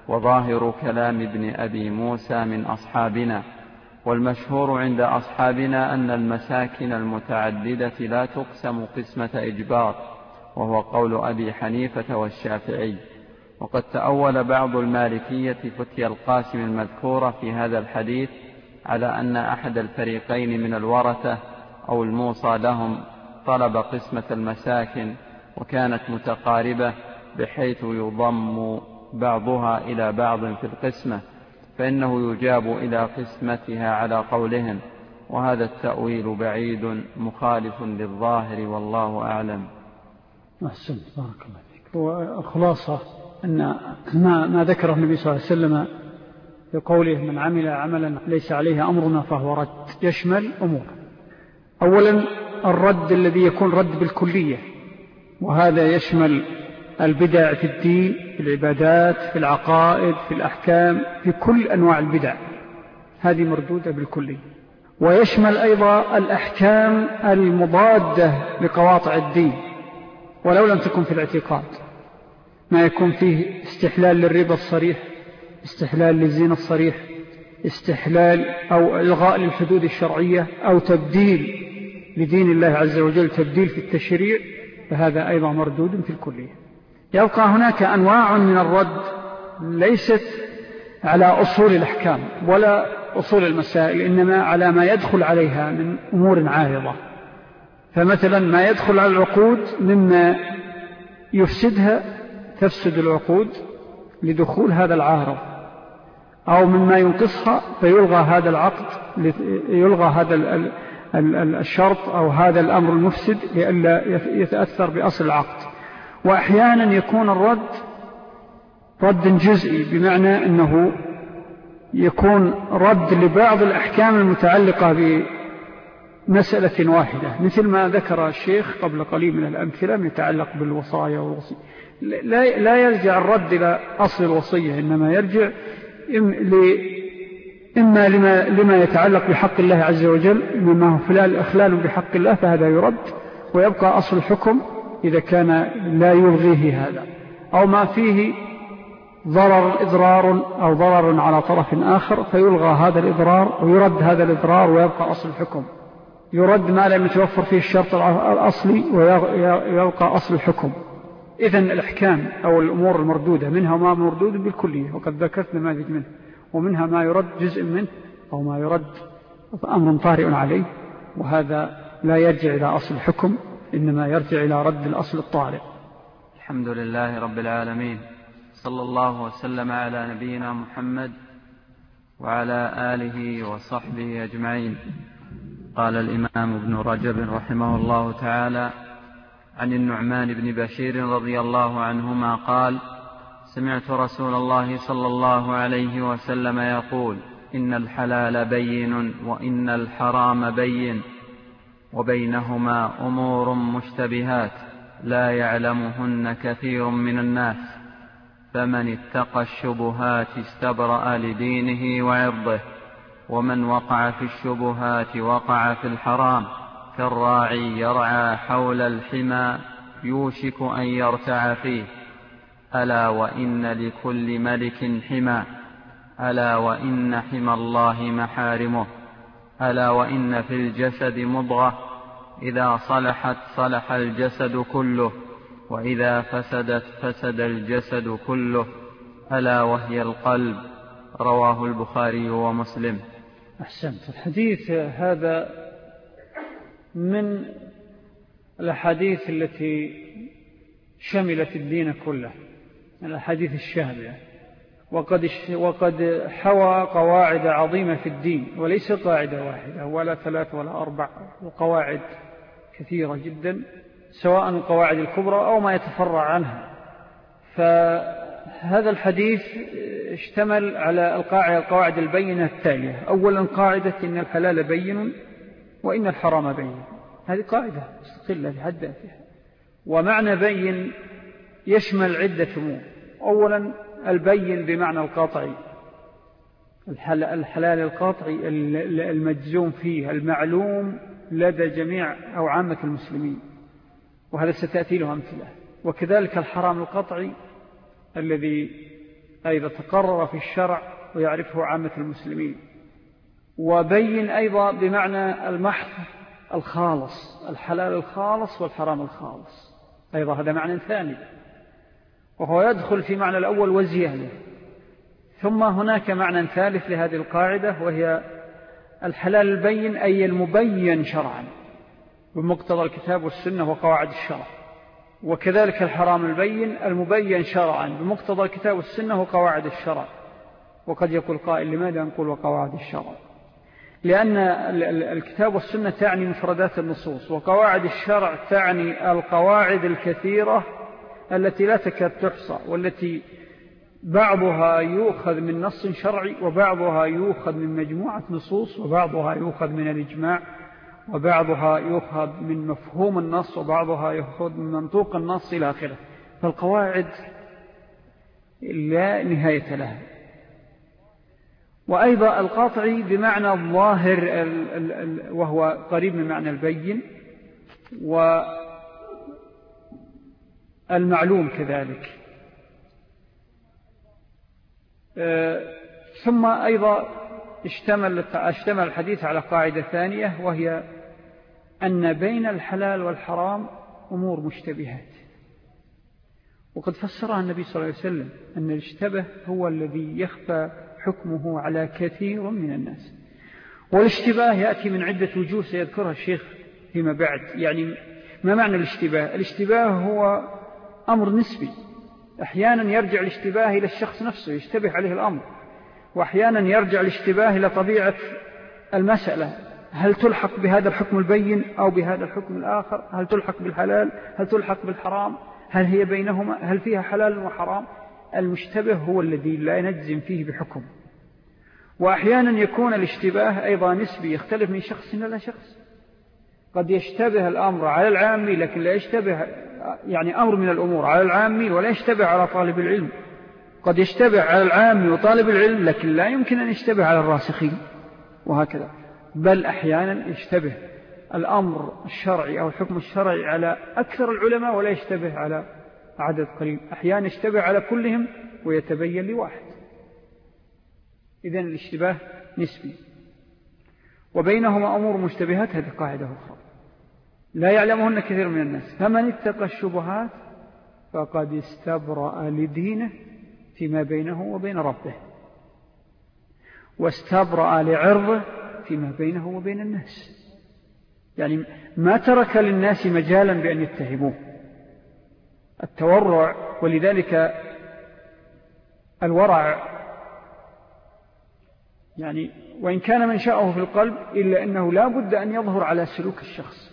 وظاهر كلام ابن أبي موسى من أصحابنا. والمشهور عند أصحابنا أن المساكن المتعددة لا تقسم قسمة إجبار، وهو قول أبي حنيفة والشافعي. وقد تأول بعض المالكية فتي القاسم المذكورة في هذا الحديث على أن أحد الفريقين من الورثة أو الموصى لهم طلب قسمة المساكن وكانت متقاربة بحيث يضم بعضها إلى بعض في القسمة، فإنه يجاب إلى قسمتها على قولهم، وهذا التأويل بعيد مخالف للظاهر والله أعلم. أحسن، بارك الله فيك. والخلاصة أن ما, ما ذكره النبي صلى الله عليه وسلم بقوله من عمل عملا ليس عليه أمرنا فهو رد، يشمل أمور. أولا الرد الذي يكون رد بالكلية، وهذا يشمل البدع في الدين، في العبادات، في العقائد، في الأحكام، في كل أنواع البدع، هذه مردودة بالكلية. ويشمل أيضا الأحكام المضادة لقواطع الدين ولو لم تكن في الاعتقاد، ما يكون فيه استحلال للربا الصريح، استحلال للزنا الصريح، استحلال أو إلغاء للحدود الشرعية، أو تبديل لدين الله عز وجل، تبديل في التشريع، فهذا أيضا مردود في الكلية. يبقى هناك أنواع من الرد ليست على أصول الأحكام ولا أصول المسائل، إنما على ما يدخل عليها من أمور عارضة. فمثلا ما يدخل على العقود مما يفسدها، تفسد العقود لدخول هذا العارض، أو مما ينقصها فيلغى هذا العقد، يلغى هذا الشرط أو هذا الأمر المفسد لئلا يتأثر بأصل العقد. وأحيانا يكون الرد رد جزئي، بمعنى أنه يكون رد لبعض الأحكام المتعلقة مسألة واحدة، مثل ما ذكر الشيخ قبل قليل من الأمثلة يتعلق بالوصايا والوصية. لا, لا يرجع الرد إلى أصل الوصية، إنما يرجع إما لما, لما يتعلق بحق الله عز وجل مما هو فلال إخلال بحق الله فهذا يرد، ويبقى أصل الحكم إذا كان لا يلغيه هذا، أو ما فيه ضرر إضرار أو ضرر على طرف آخر فيلغى هذا الإضرار ويرد هذا الإضرار ويبقى أصل الحكم. يرد ما لم يتوفر فيه الشرط الأصلي ويبقى أصل الحكم. إذن الأحكام أو الأمور المردودة منها ما مردود بالكلية، وقد ذكرت نماذج منه، ومنها ما يرد جزء منه أو ما يرد أمر طارئ عليه، وهذا لا يرجع إلى أصل الحكم، إنما يرجع إلى رد الأصل الطارئ. الحمد لله رب العالمين، صلى الله وسلم على نبينا محمد وعلى آله وصحبه أجمعين. قال الإمام ابن رجب رحمه الله تعالى عن النعمان بن بشير رضي الله عنهما قال: سمعت رسول الله صلى الله عليه وسلم يقول: إن الحلال بين وإن الحرام بين وبينهما أمور مشتبهات لا يعلمهن كثير من الناس، فمن اتقى الشبهات استبرأ لدينه وعرضه، ومن وقع في الشبهات وقع في الحرام، كالراعي يرعى حول الحمى يوشك أن يرتع فيه. ألا وإن لكل ملك حمى، ألا وإن حمى الله محارمه، ألا وإن في الجسد مضغة إذا صلحت صلح الجسد كله، وإذا فسدت فسد الجسد كله، ألا وهي القلب. رواه البخاري ومسلم. أحسنت. الحديث هذا من الأحاديث التي شملت الدين كله، الأحاديث الشاملة، وقد, وقد حوى قواعد عظيمة في الدين، وليس قاعدة واحدة ولا ثلاث ولا أربع، وقواعد كثيرة جدا، سواء القواعد الكبرى أو ما يتفرع عنها. فهذا الحديث اشتمل على القواعد البينة التالية: أولا قاعدة إن الحلال بين وإن الحرام بين، هذه قاعدة مستقلة بحد ذاتها. ومعنى بين يشمل عدة أمور. أولا البين بمعنى القاطعي، الحلال القاطعي المجزوم فيه المعلوم لدى جميع أو عامة المسلمين، وهذا ستأتي له أمثلة. وكذلك الحرام القطعي الذي أيضا تقرر في الشرع ويعرفه عامة المسلمين. وبين أيضا بمعنى المحض الخالص، الحلال الخالص والحرام الخالص، أيضا هذا معنى ثاني، وهو يدخل في معنى الأول وزيادة. ثم هناك معنى ثالث لهذه القاعدة، وهي الحلال البين أي المبين شرعا بمقتضى الكتاب والسنة وقواعد الشرع، وكذلك الحرام البين المبين شرعا بمقتضى الكتاب والسنة وقواعد الشرع. وقد يقول قائل: لماذا نقول وقواعد الشرع؟ لأن الكتاب والسنة تعني مفردات النصوص، وقواعد الشرع تعني القواعد الكثيرة التي لا تكاد تحصى، والتي بعضها يؤخذ من نص شرعي، وبعضها يؤخذ من مجموعة نصوص، وبعضها يؤخذ من الإجماع، وبعضها يؤخذ من مفهوم النص، وبعضها يؤخذ من منطوق النص إلى آخره. فالقواعد لا نهاية لها. وأيضا القاطعي بمعنى الظاهر وهو قريب من معنى البين، والمعلوم كذلك. ثم أيضا اشتمل, اشتمل الحديث على قاعدة ثانية، وهي أن بين الحلال والحرام أمور مشتبهات. وقد فسرها النبي صلى الله عليه وسلم أن الاشتبه هو الذي يخفى حكمه على كثير من الناس. والاشتباه يأتي من عدة وجوه سيذكرها الشيخ فيما بعد. يعني ما معنى الاشتباه؟ الاشتباه هو أمر نسبي، أحيانا يرجع الاشتباه إلى الشخص نفسه يشتبه عليه الأمر، وأحيانا يرجع الاشتباه إلى طبيعة المسألة، هل تلحق بهذا الحكم البين أو بهذا الحكم الآخر، هل تلحق بالحلال، هل تلحق بالحرام، هل هي بينهما، هل فيها حلال وحرام. المشتبه هو الذي لا نجزم فيه بحكم. وأحيانا يكون الاشتباه أيضا نسبي، يختلف من شخص إلى شخص. قد يشتبه الأمر على العامي لكن لا يشتبه، يعني أمر من الأمور على العامي ولا يشتبه على طالب العلم. قد يشتبه على العامي وطالب العلم لكن لا يمكن أن يشتبه على الراسخين، وهكذا. بل أحيانا يشتبه الأمر الشرعي أو الحكم الشرعي على أكثر العلماء ولا يشتبه على عدد قليل. أحيانا يشتبه على كلهم ويتبين لواحد. إذن الاشتباه نسبي. وبينهما أمور مشتبهات، هذه قاعدة أخرى لا يعلمهن كثير من الناس. فمن اتقى الشبهات فقد استبرأ لدينه فيما بينه وبين ربه، واستبرأ لعرضه فيما بينه وبين الناس. يعني ما ترك للناس مجالا بأن يتهموه. التورع، ولذلك الورع يعني وإن كان منشأه في القلب إلا أنه لا بد أن يظهر على سلوك الشخص.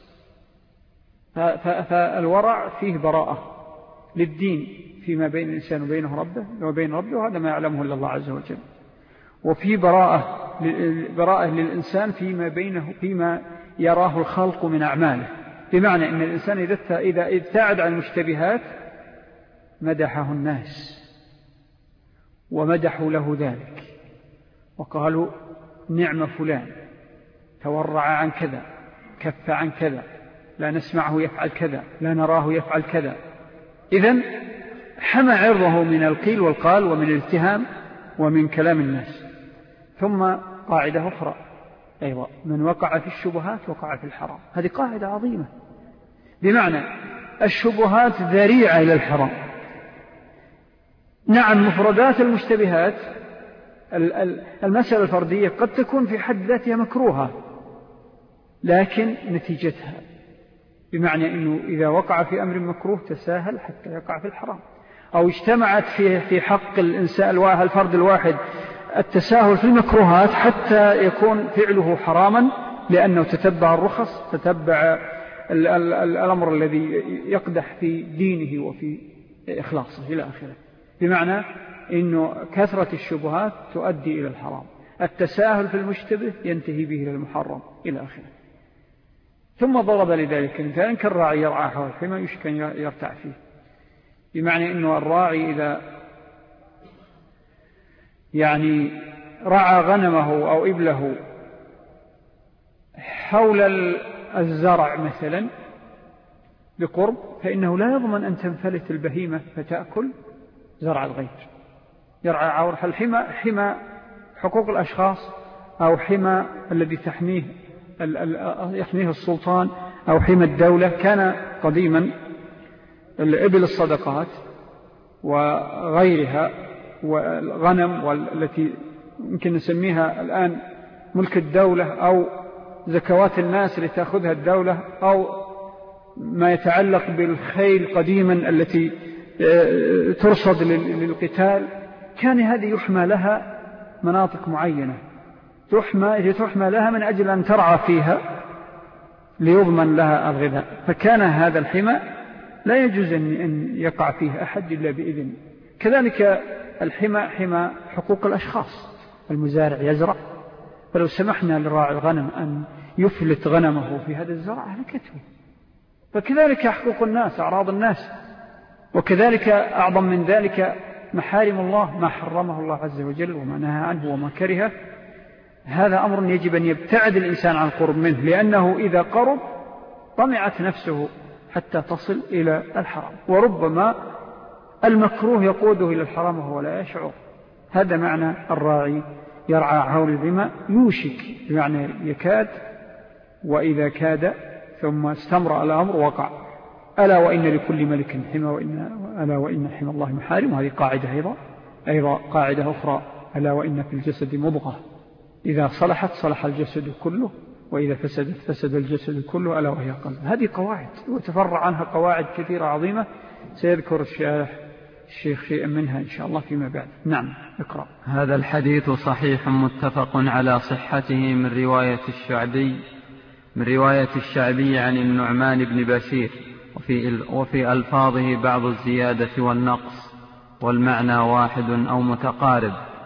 فالورع فيه براءة للدين فيما بين الإنسان وبينه ربه وبين ربه، وهذا ما يعلمه إلا الله عز وجل. وفي براءة براءة للإنسان فيما بينه فيما يراه الخلق من أعماله، بمعنى أن الإنسان إذا ابتعد عن المشتبهات مدحه الناس ومدحوا له ذلك وقالوا نعم فلان تورع عن كذا، كف عن كذا، لا نسمعه يفعل كذا، لا نراه يفعل كذا. إذن حمى عرضه من القيل والقال ومن الاتهام ومن كلام الناس. ثم قاعدة أخرى أيضا، من وقع في الشبهات وقع في الحرام. هذه قاعدة عظيمة، بمعنى الشبهات ذريعة إلى الحرام. نعم مفردات المشتبهات المسألة الفردية قد تكون في حد ذاتها مكروهة، لكن نتيجتها بمعنى أنه إذا وقع في أمر مكروه تساهل حتى يقع في الحرام، أو اجتمعت في في حق الإنسان الواحد الفرد الواحد التساهل في المكروهات حتى يكون فعله حراما، لأنه تتبع الرخص، تتبع الأمر الذي يقدح في دينه وفي إخلاصه إلى آخره. بمعنى أنه كثرة الشبهات تؤدي إلى الحرام، التساهل في المشتبه ينتهي به إلى المحرم إلى آخره. ثم ضرب لذلك مثلا كالراعي يرعى حول الحمى يشك أن يرتع فيه، بمعنى أنه الراعي إذا يعني رعى غنمه أو إبله حول الزرع مثلا بقرب، فإنه لا يضمن أن تنفلت البهيمة فتأكل زرع الغير. يرعى عور الحمى، حمى حقوق الأشخاص أو حمى الذي تحميه يحميه السلطان أو حمى الدولة. كان قديما الإبل الصدقات وغيرها والغنم والتي يمكن نسميها الآن ملك الدولة أو زكوات الناس اللي تأخذها الدولة، أو ما يتعلق بالخيل قديما التي ترصد للقتال، كان هذه يحمى لها مناطق معينة، تحمى, تحمى لها من أجل أن ترعى فيها ليضمن لها الغذاء. فكان هذا الحمى لا يجوز أن يقع فيه أحد إلا بإذن. كذلك الحمى حمى حقوق الأشخاص، المزارع يزرع، فلو سمحنا لراعي الغنم أن يفلت غنمه في هذا الزرع هلكته. فكذلك حقوق الناس، أعراض الناس. وكذلك أعظم من ذلك محارم الله، ما حرمه الله عز وجل وما نهى عنه وما كرهه. هذا أمر يجب أن يبتعد الإنسان عن قرب منه، لأنه إذا قرب طمعت نفسه حتى تصل إلى الحرام، وربما المكروه يقوده إلى الحرام وهو لا يشعر. هذا معنى الراعي يرعى حول الحمى يوشك، بمعنى يكاد، وإذا كاد ثم استمر الأمر وقع. ألا وإن لكل ملك حمى، وإن ألا وإن حمى الله محارم. وهذه قاعدة أيضا أيضا قاعدة أخرى، ألا وإن في الجسد مضغة إذا صلحت صلح الجسد كله، وإذا فسدت فسد الجسد كله، ألا وهي قلب. هذه قواعد وتفرع عنها قواعد كثيرة عظيمة سيذكر الشارح الشيخ شيئا منها إن شاء الله فيما بعد. نعم اقرأ. هذا الحديث صحيح متفق على صحته من رواية الشعبي من رواية الشعبي عن النعمان بن بشير، وفي, وفي ألفاظه بعض الزيادة والنقص، والمعنى واحد أو متقارب،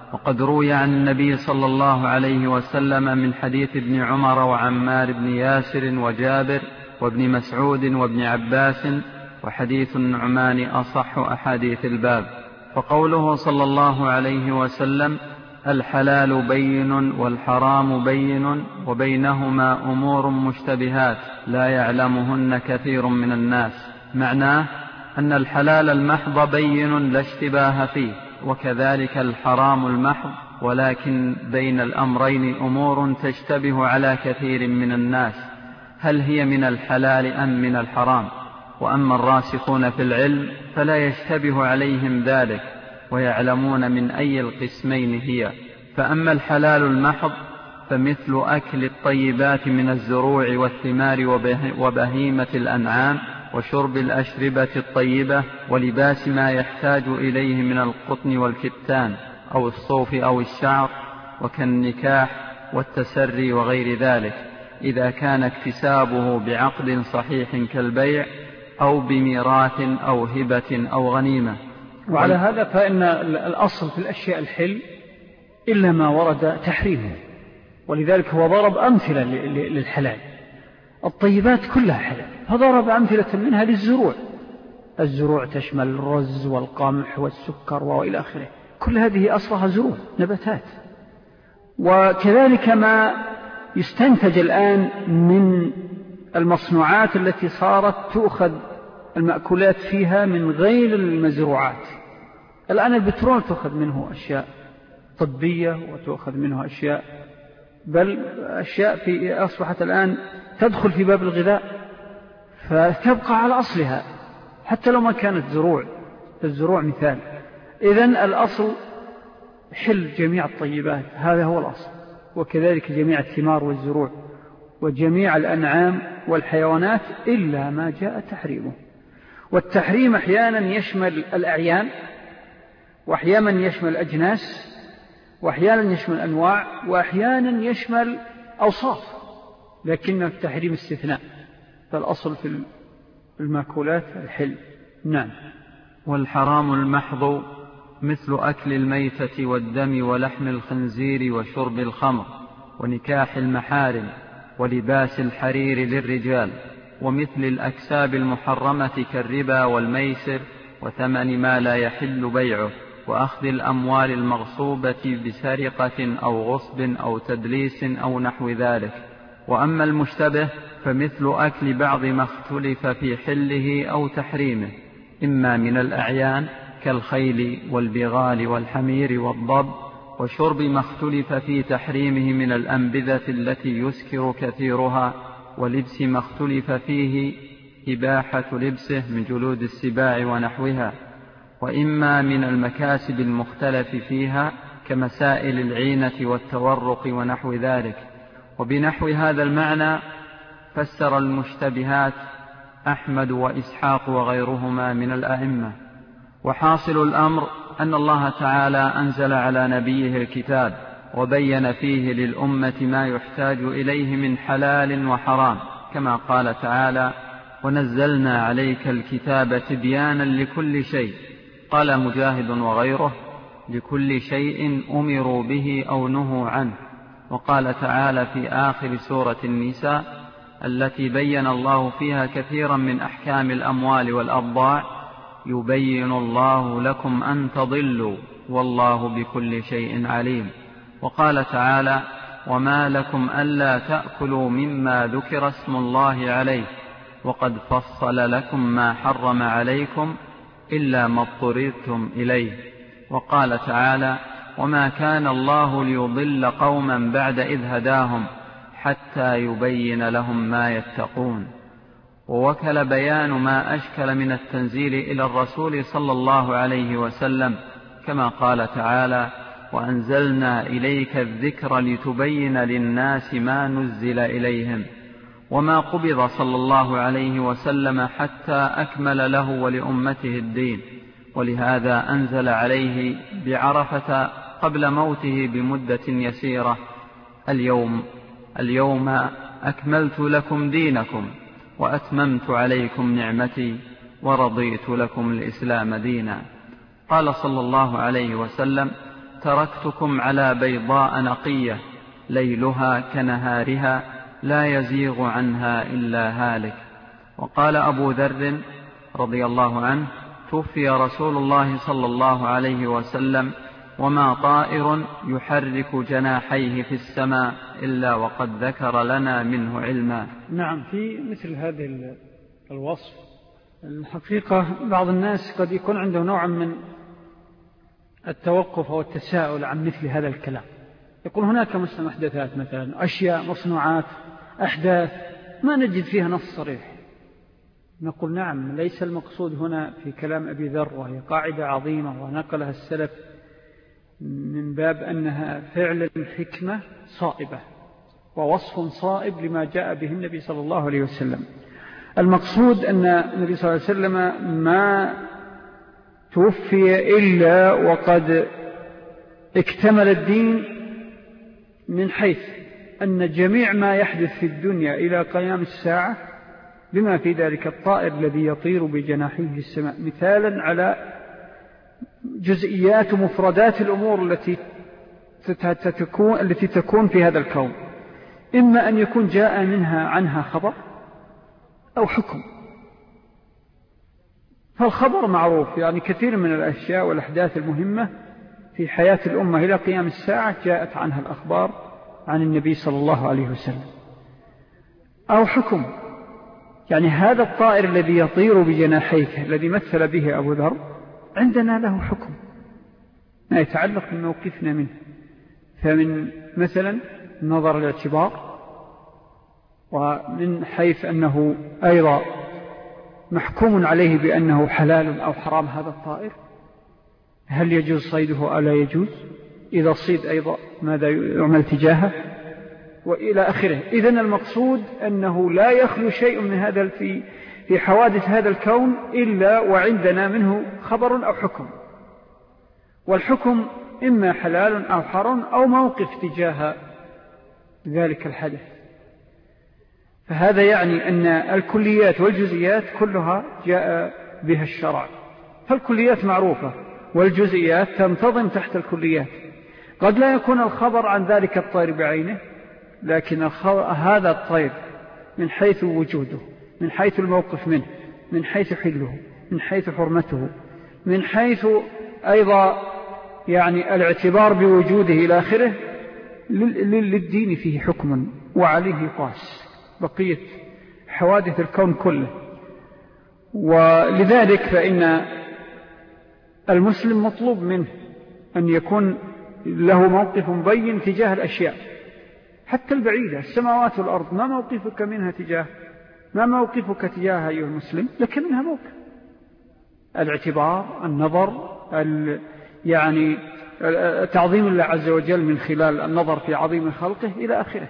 وقد روي عن النبي صلى الله عليه وسلم من حديث ابن عمر وعمار بن ياسر وجابر وابن مسعود وابن عباس، وحديث النعمان أصح أحاديث الباب. فقوله صلى الله عليه وسلم الحلال بين والحرام بين وبينهما أمور مشتبهات لا يعلمهن كثير من الناس، معناه أن الحلال المحض بين لا اشتباه فيه، وكذلك الحرام المحض، ولكن بين الأمرين أمور تشتبه على كثير من الناس، هل هي من الحلال أم من الحرام؟ وأما الراسخون في العلم فلا يشتبه عليهم ذلك، ويعلمون من أي القسمين هي. فأما الحلال المحض فمثل أكل الطيبات من الزروع والثمار وبهيمة الأنعام، وشرب الأشربة الطيبة، ولباس ما يحتاج إليه من القطن والكتان أو الصوف أو الشعر، وكالنكاح والتسري وغير ذلك، إذا كان اكتسابه بعقد صحيح كالبيع أو بميراث أو هبة أو غنيمة. وعلى هذا فإن الأصل في الأشياء الحل إلا ما ورد تحريمه، ولذلك هو ضرب أمثلة للحلال. الطيبات كلها حلال، فضرب أمثلة منها للزروع. الزروع تشمل الرز والقمح والسكر وإلى آخره، كل هذه أصلها زروع نباتات. وكذلك ما يستنتج الآن من المصنوعات التي صارت تؤخذ المأكولات فيها من غير المزروعات. الآن البترول تأخذ منه أشياء طبية، وتأخذ منه أشياء، بل أشياء في أصبحت الآن تدخل في باب الغذاء، فتبقى على أصلها حتى لو ما كانت زروع. الزروع مثال. إذن الأصل حل جميع الطيبات، هذا هو الأصل، وكذلك جميع الثمار والزروع وجميع الأنعام والحيوانات إلا ما جاء تحريمه. والتحريم أحيانا يشمل الأعيان، وأحيانا يشمل أجناس، وأحيانا يشمل أنواع، وأحيانا يشمل أوصاف، لكن التحريم استثناء، فالأصل في المأكولات الحل. نعم. والحرام المحض مثل أكل الميتة والدم ولحم الخنزير وشرب الخمر ونكاح المحارم ولباس الحرير للرجال، ومثل الأكساب المحرمة كالربا والميسر وثمن ما لا يحل بيعه، وأخذ الأموال المغصوبة بسرقة أو غصب أو تدليس أو نحو ذلك. وأما المشتبه فمثل أكل بعض ما اختلف في حله أو تحريمه، إما من الأعيان كالخيل والبغال والحمير والضب، وشرب ما اختلف في تحريمه من الأنبذة التي يسكر كثيرها، ولبس ما اختلف فيه إباحة لبسه من جلود السباع ونحوها، وإما من المكاسب المختلف فيها كمسائل العينة والتورق ونحو ذلك. وبنحو هذا المعنى فسر المشتبهات أحمد وإسحاق وغيرهما من الأئمة. وحاصل الأمر أن الله تعالى أنزل على نبيه الكتاب، وبين فيه للأمة ما يحتاج إليه من حلال وحرام، كما قال تعالى ونزلنا عليك الكتاب تبيانا لكل شيء. قال مجاهد وغيره لكل شيء أمروا به أو نهوا عنه. وقال تعالى في آخر سورة النساء التي بين الله فيها كثيرا من أحكام الأموال والأبضاع يبين الله لكم أن تضلوا والله بكل شيء عليم. وقال تعالى وما لكم ألا تأكلوا مما ذكر اسم الله عليه وقد فصل لكم ما حرم عليكم إلا ما اضطررتم إليه. وقال تعالى وما كان الله ليضل قوما بعد إذ هداهم حتى يبين لهم ما يتقون. ووكل بيان ما أشكل من التنزيل إلى الرسول صلى الله عليه وسلم، كما قال تعالى وأنزلنا إليك الذكر لتبين للناس ما نزل إليهم. وما قبض صلى الله عليه وسلم حتى أكمل له ولأمته الدين، ولهذا أنزل عليه بعرفة قبل موته بمدة يسيرة اليوم اليوم أكملت لكم دينكم وأتممت عليكم نعمتي ورضيت لكم الإسلام دينا. قال صلى الله عليه وسلم تركتكم على بيضاء نقية ليلها كنهارها لا يزيغ عنها إلا هالك. وقال أبو ذر رضي الله عنه: توفي رسول الله صلى الله عليه وسلم وما طائر يحرك جناحيه في السماء إلا وقد ذكر لنا منه علما. نعم، في مثل هذا الوصف الحقيقة بعض الناس قد يكون عنده نوع من التوقف أو التساؤل عن مثل هذا الكلام. يقول هناك محدثات مثلا، أشياء مصنوعات أحداث ما نجد فيها نص صريح. نقول نعم، ليس المقصود هنا في كلام أبي ذر، وهي قاعدة عظيمة ونقلها السلف من باب أنها فعل الحكمة صائبة ووصف صائب لما جاء به النبي صلى الله عليه وسلم. المقصود أن النبي صلى الله عليه وسلم ما توفي إلا وقد اكتمل الدين، من حيث أن جميع ما يحدث في الدنيا إلى قيام الساعة بما في ذلك الطائر الذي يطير بجناحيه في السماء، مثالا على جزئيات ومفردات الأمور التي تكون, التي تكون في هذا الكون، إما أن يكون جاء منها عنها خبر أو حكم. فالخبر معروف، يعني كثير من الأشياء والأحداث المهمة في حياة الأمة إلى قيام الساعة جاءت عنها الأخبار عن النبي صلى الله عليه وسلم. أو حكم، يعني هذا الطائر الذي يطير بجناحيك الذي مثل به أبو ذر عندنا له حكم ما يتعلق بموقفنا منه. فمن مثلا نظر الاعتبار، ومن حيث أنه أيضا محكوم عليه بأنه حلال أو حرام هذا الطائر، هل يجوز صيده أو لا يجوز، إذا صيد أيضا ماذا يعمل تجاهه، وإلى آخره. إذن المقصود أنه لا يخلو شيء من هذا في في حوادث هذا الكون إلا وعندنا منه خبر أو حكم، والحكم إما حلال أو حرام أو موقف تجاه ذلك الحدث. فهذا يعني أن الكليات والجزئيات كلها جاء بها الشرع، فالكليات معروفة والجزئيات تنتظم تحت الكليات. قد لا يكون الخبر عن ذلك الطير بعينه، لكن هذا الطير من حيث وجوده، من حيث الموقف منه، من حيث حله، من حيث حرمته، من حيث أيضا يعني الاعتبار بوجوده إلى آخره، للدين فيه حكم وعليه يقاس بقية حوادث الكون كله. ولذلك فإن المسلم مطلوب منه أن يكون له موقف مبين تجاه الأشياء حتى البعيدة، السماوات والأرض، ما موقفك منها تجاه ما موقفك تجاهها أيها المسلم، لكن منها موقف الاعتبار، النظر، يعني تعظيم الله عز وجل من خلال النظر في عظيم خلقه إلى آخره.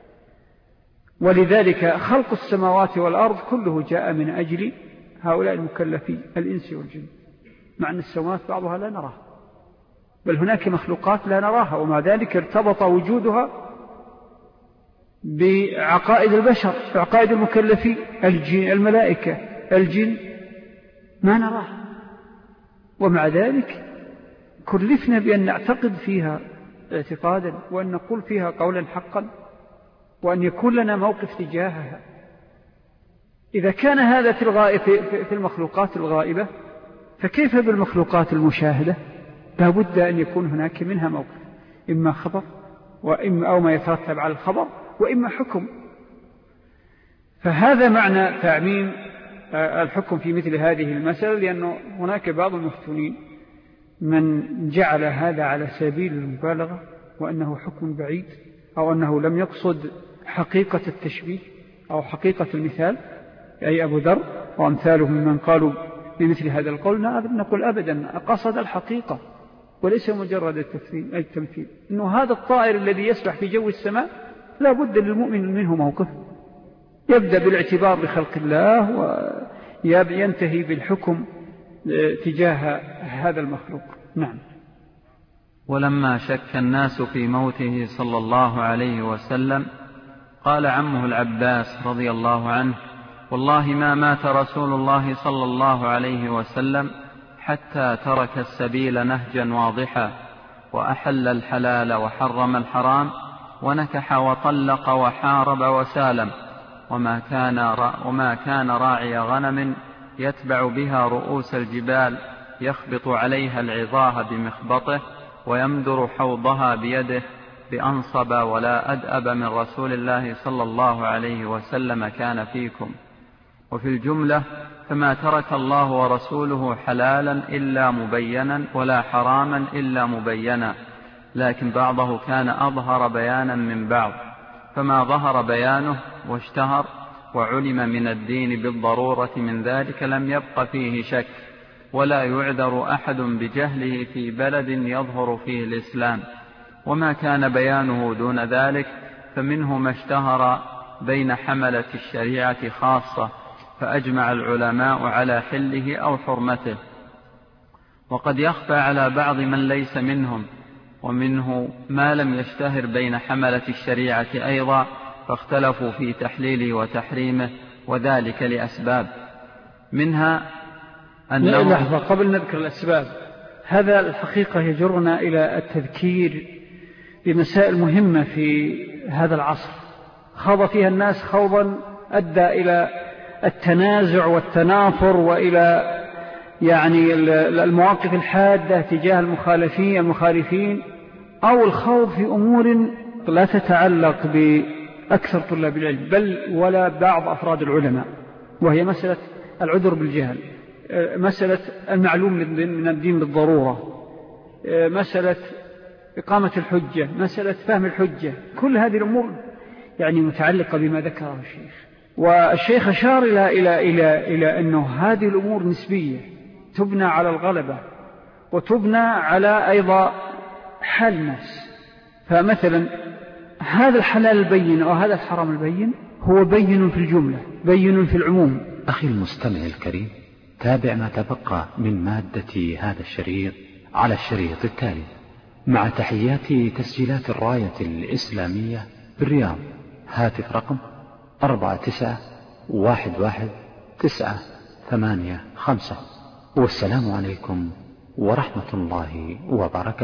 ولذلك خلق السماوات والأرض كله جاء من أجل هؤلاء المكلفين الإنس والجن، مع أن السماوات بعضها لا نراها، بل هناك مخلوقات لا نراها، ومع ذلك ارتبط وجودها بعقائد البشر، بعقائد المكلفين، الجن، الملائكة، الجن ما نراها، ومع ذلك كلفنا بأن نعتقد فيها اعتقادا، وأن نقول فيها قولا حقا، وأن يكون لنا موقف تجاهها. إذا كان هذا في, الغائب في المخلوقات الغائبة، فكيف بالمخلوقات المشاهدة؟ لا بد أن يكون هناك منها موقف، إما خبر وإما أو ما يترتب على الخبر، وإما حكم. فهذا معنى تعميم الحكم في مثل هذه المسألة، لأنه هناك بعض المفتونين من جعل هذا على سبيل المبالغة، وأنه حكم بعيد، أو أنه لم يقصد حقيقة التشبيه أو حقيقة المثال، أي أبو ذر وأمثاله ممن قالوا بمثل هذا القول. نقول أبدا، قصد الحقيقة وليس مجرد التمثيل. إنه هذا الطائر الذي يسبح في جو السماء لا بد للمؤمن منه موقف، يبدأ بالاعتبار بخلق الله وينتهي بالحكم تجاه هذا المخلوق. نعم. ولما شك الناس في موته صلى الله عليه وسلم قال عمه العباس رضي الله عنه: والله ما مات رسول الله صلى الله عليه وسلم حتى ترك السبيل نهجا واضحا، وأحل الحلال وحرم الحرام، ونكح وطلق وحارب وسالم، وما كان, وما كان راعي غنم يتبع بها رؤوس الجبال يخبط عليها العظاه بمخبطه ويمدر حوضها بيده بأنصب ولا أدأب من رسول الله صلى الله عليه وسلم كان فيكم. وفي الجملة فما ترك الله ورسوله حلالا إلا مبينا ولا حراما إلا مبينا، لكن بعضه كان أظهر بيانا من بعض، فما ظهر بيانه واشتهر وعلم من الدين بالضرورة من ذلك لم يبق فيه شك، ولا يعذر أحد بجهله في بلد يظهر فيه الإسلام. وما كان بيانه دون ذلك فمنه ما اشتهر بين حملة الشريعة خاصة، فأجمع العلماء على حله أو حرمته، وقد يخفى على بعض من ليس منهم. ومنه ما لم يشتهر بين حملة الشريعة أيضا، فاختلفوا في تحليله وتحريمه، وذلك لأسباب، منها أنه لحظة قبل نذكر الأسباب. هذا الحقيقة يجرنا إلى التذكير بمسائل مهمة في هذا العصر خاض فيها الناس خوضا أدى إلى التنازع والتنافر وإلى يعني المواقف الحادة تجاه المخالفين المخالفين أو الخوض في أمور لا تتعلق بأكثر طلاب العلم بل ولا بعض أفراد العلماء، وهي مسألة العذر بالجهل، مسألة المعلوم من الدين بالضرورة، مسألة إقامة الحجة، مسألة فهم الحجة. كل هذه الأمور يعني متعلقة بما ذكره الشيخ، والشيخ أشار إلى, إلى, إلى, إلى أنه هذه الأمور نسبية تبنى على الغلبة وتبنى على أيضا حال الناس. فمثلا هذا الحلال البين أو هذا الحرام البين هو بين في الجملة بين في العموم. أخي المستمع الكريم، تابع ما تبقى من مادة هذا الشريط على الشريط التالي، مع تحيات تسجيلات الراية الإسلامية بالرياض. هاتف رقم أربعة تسعة واحد واحد تسعة ثمانية خمسة. والسلام عليكم ورحمة الله وبركاته.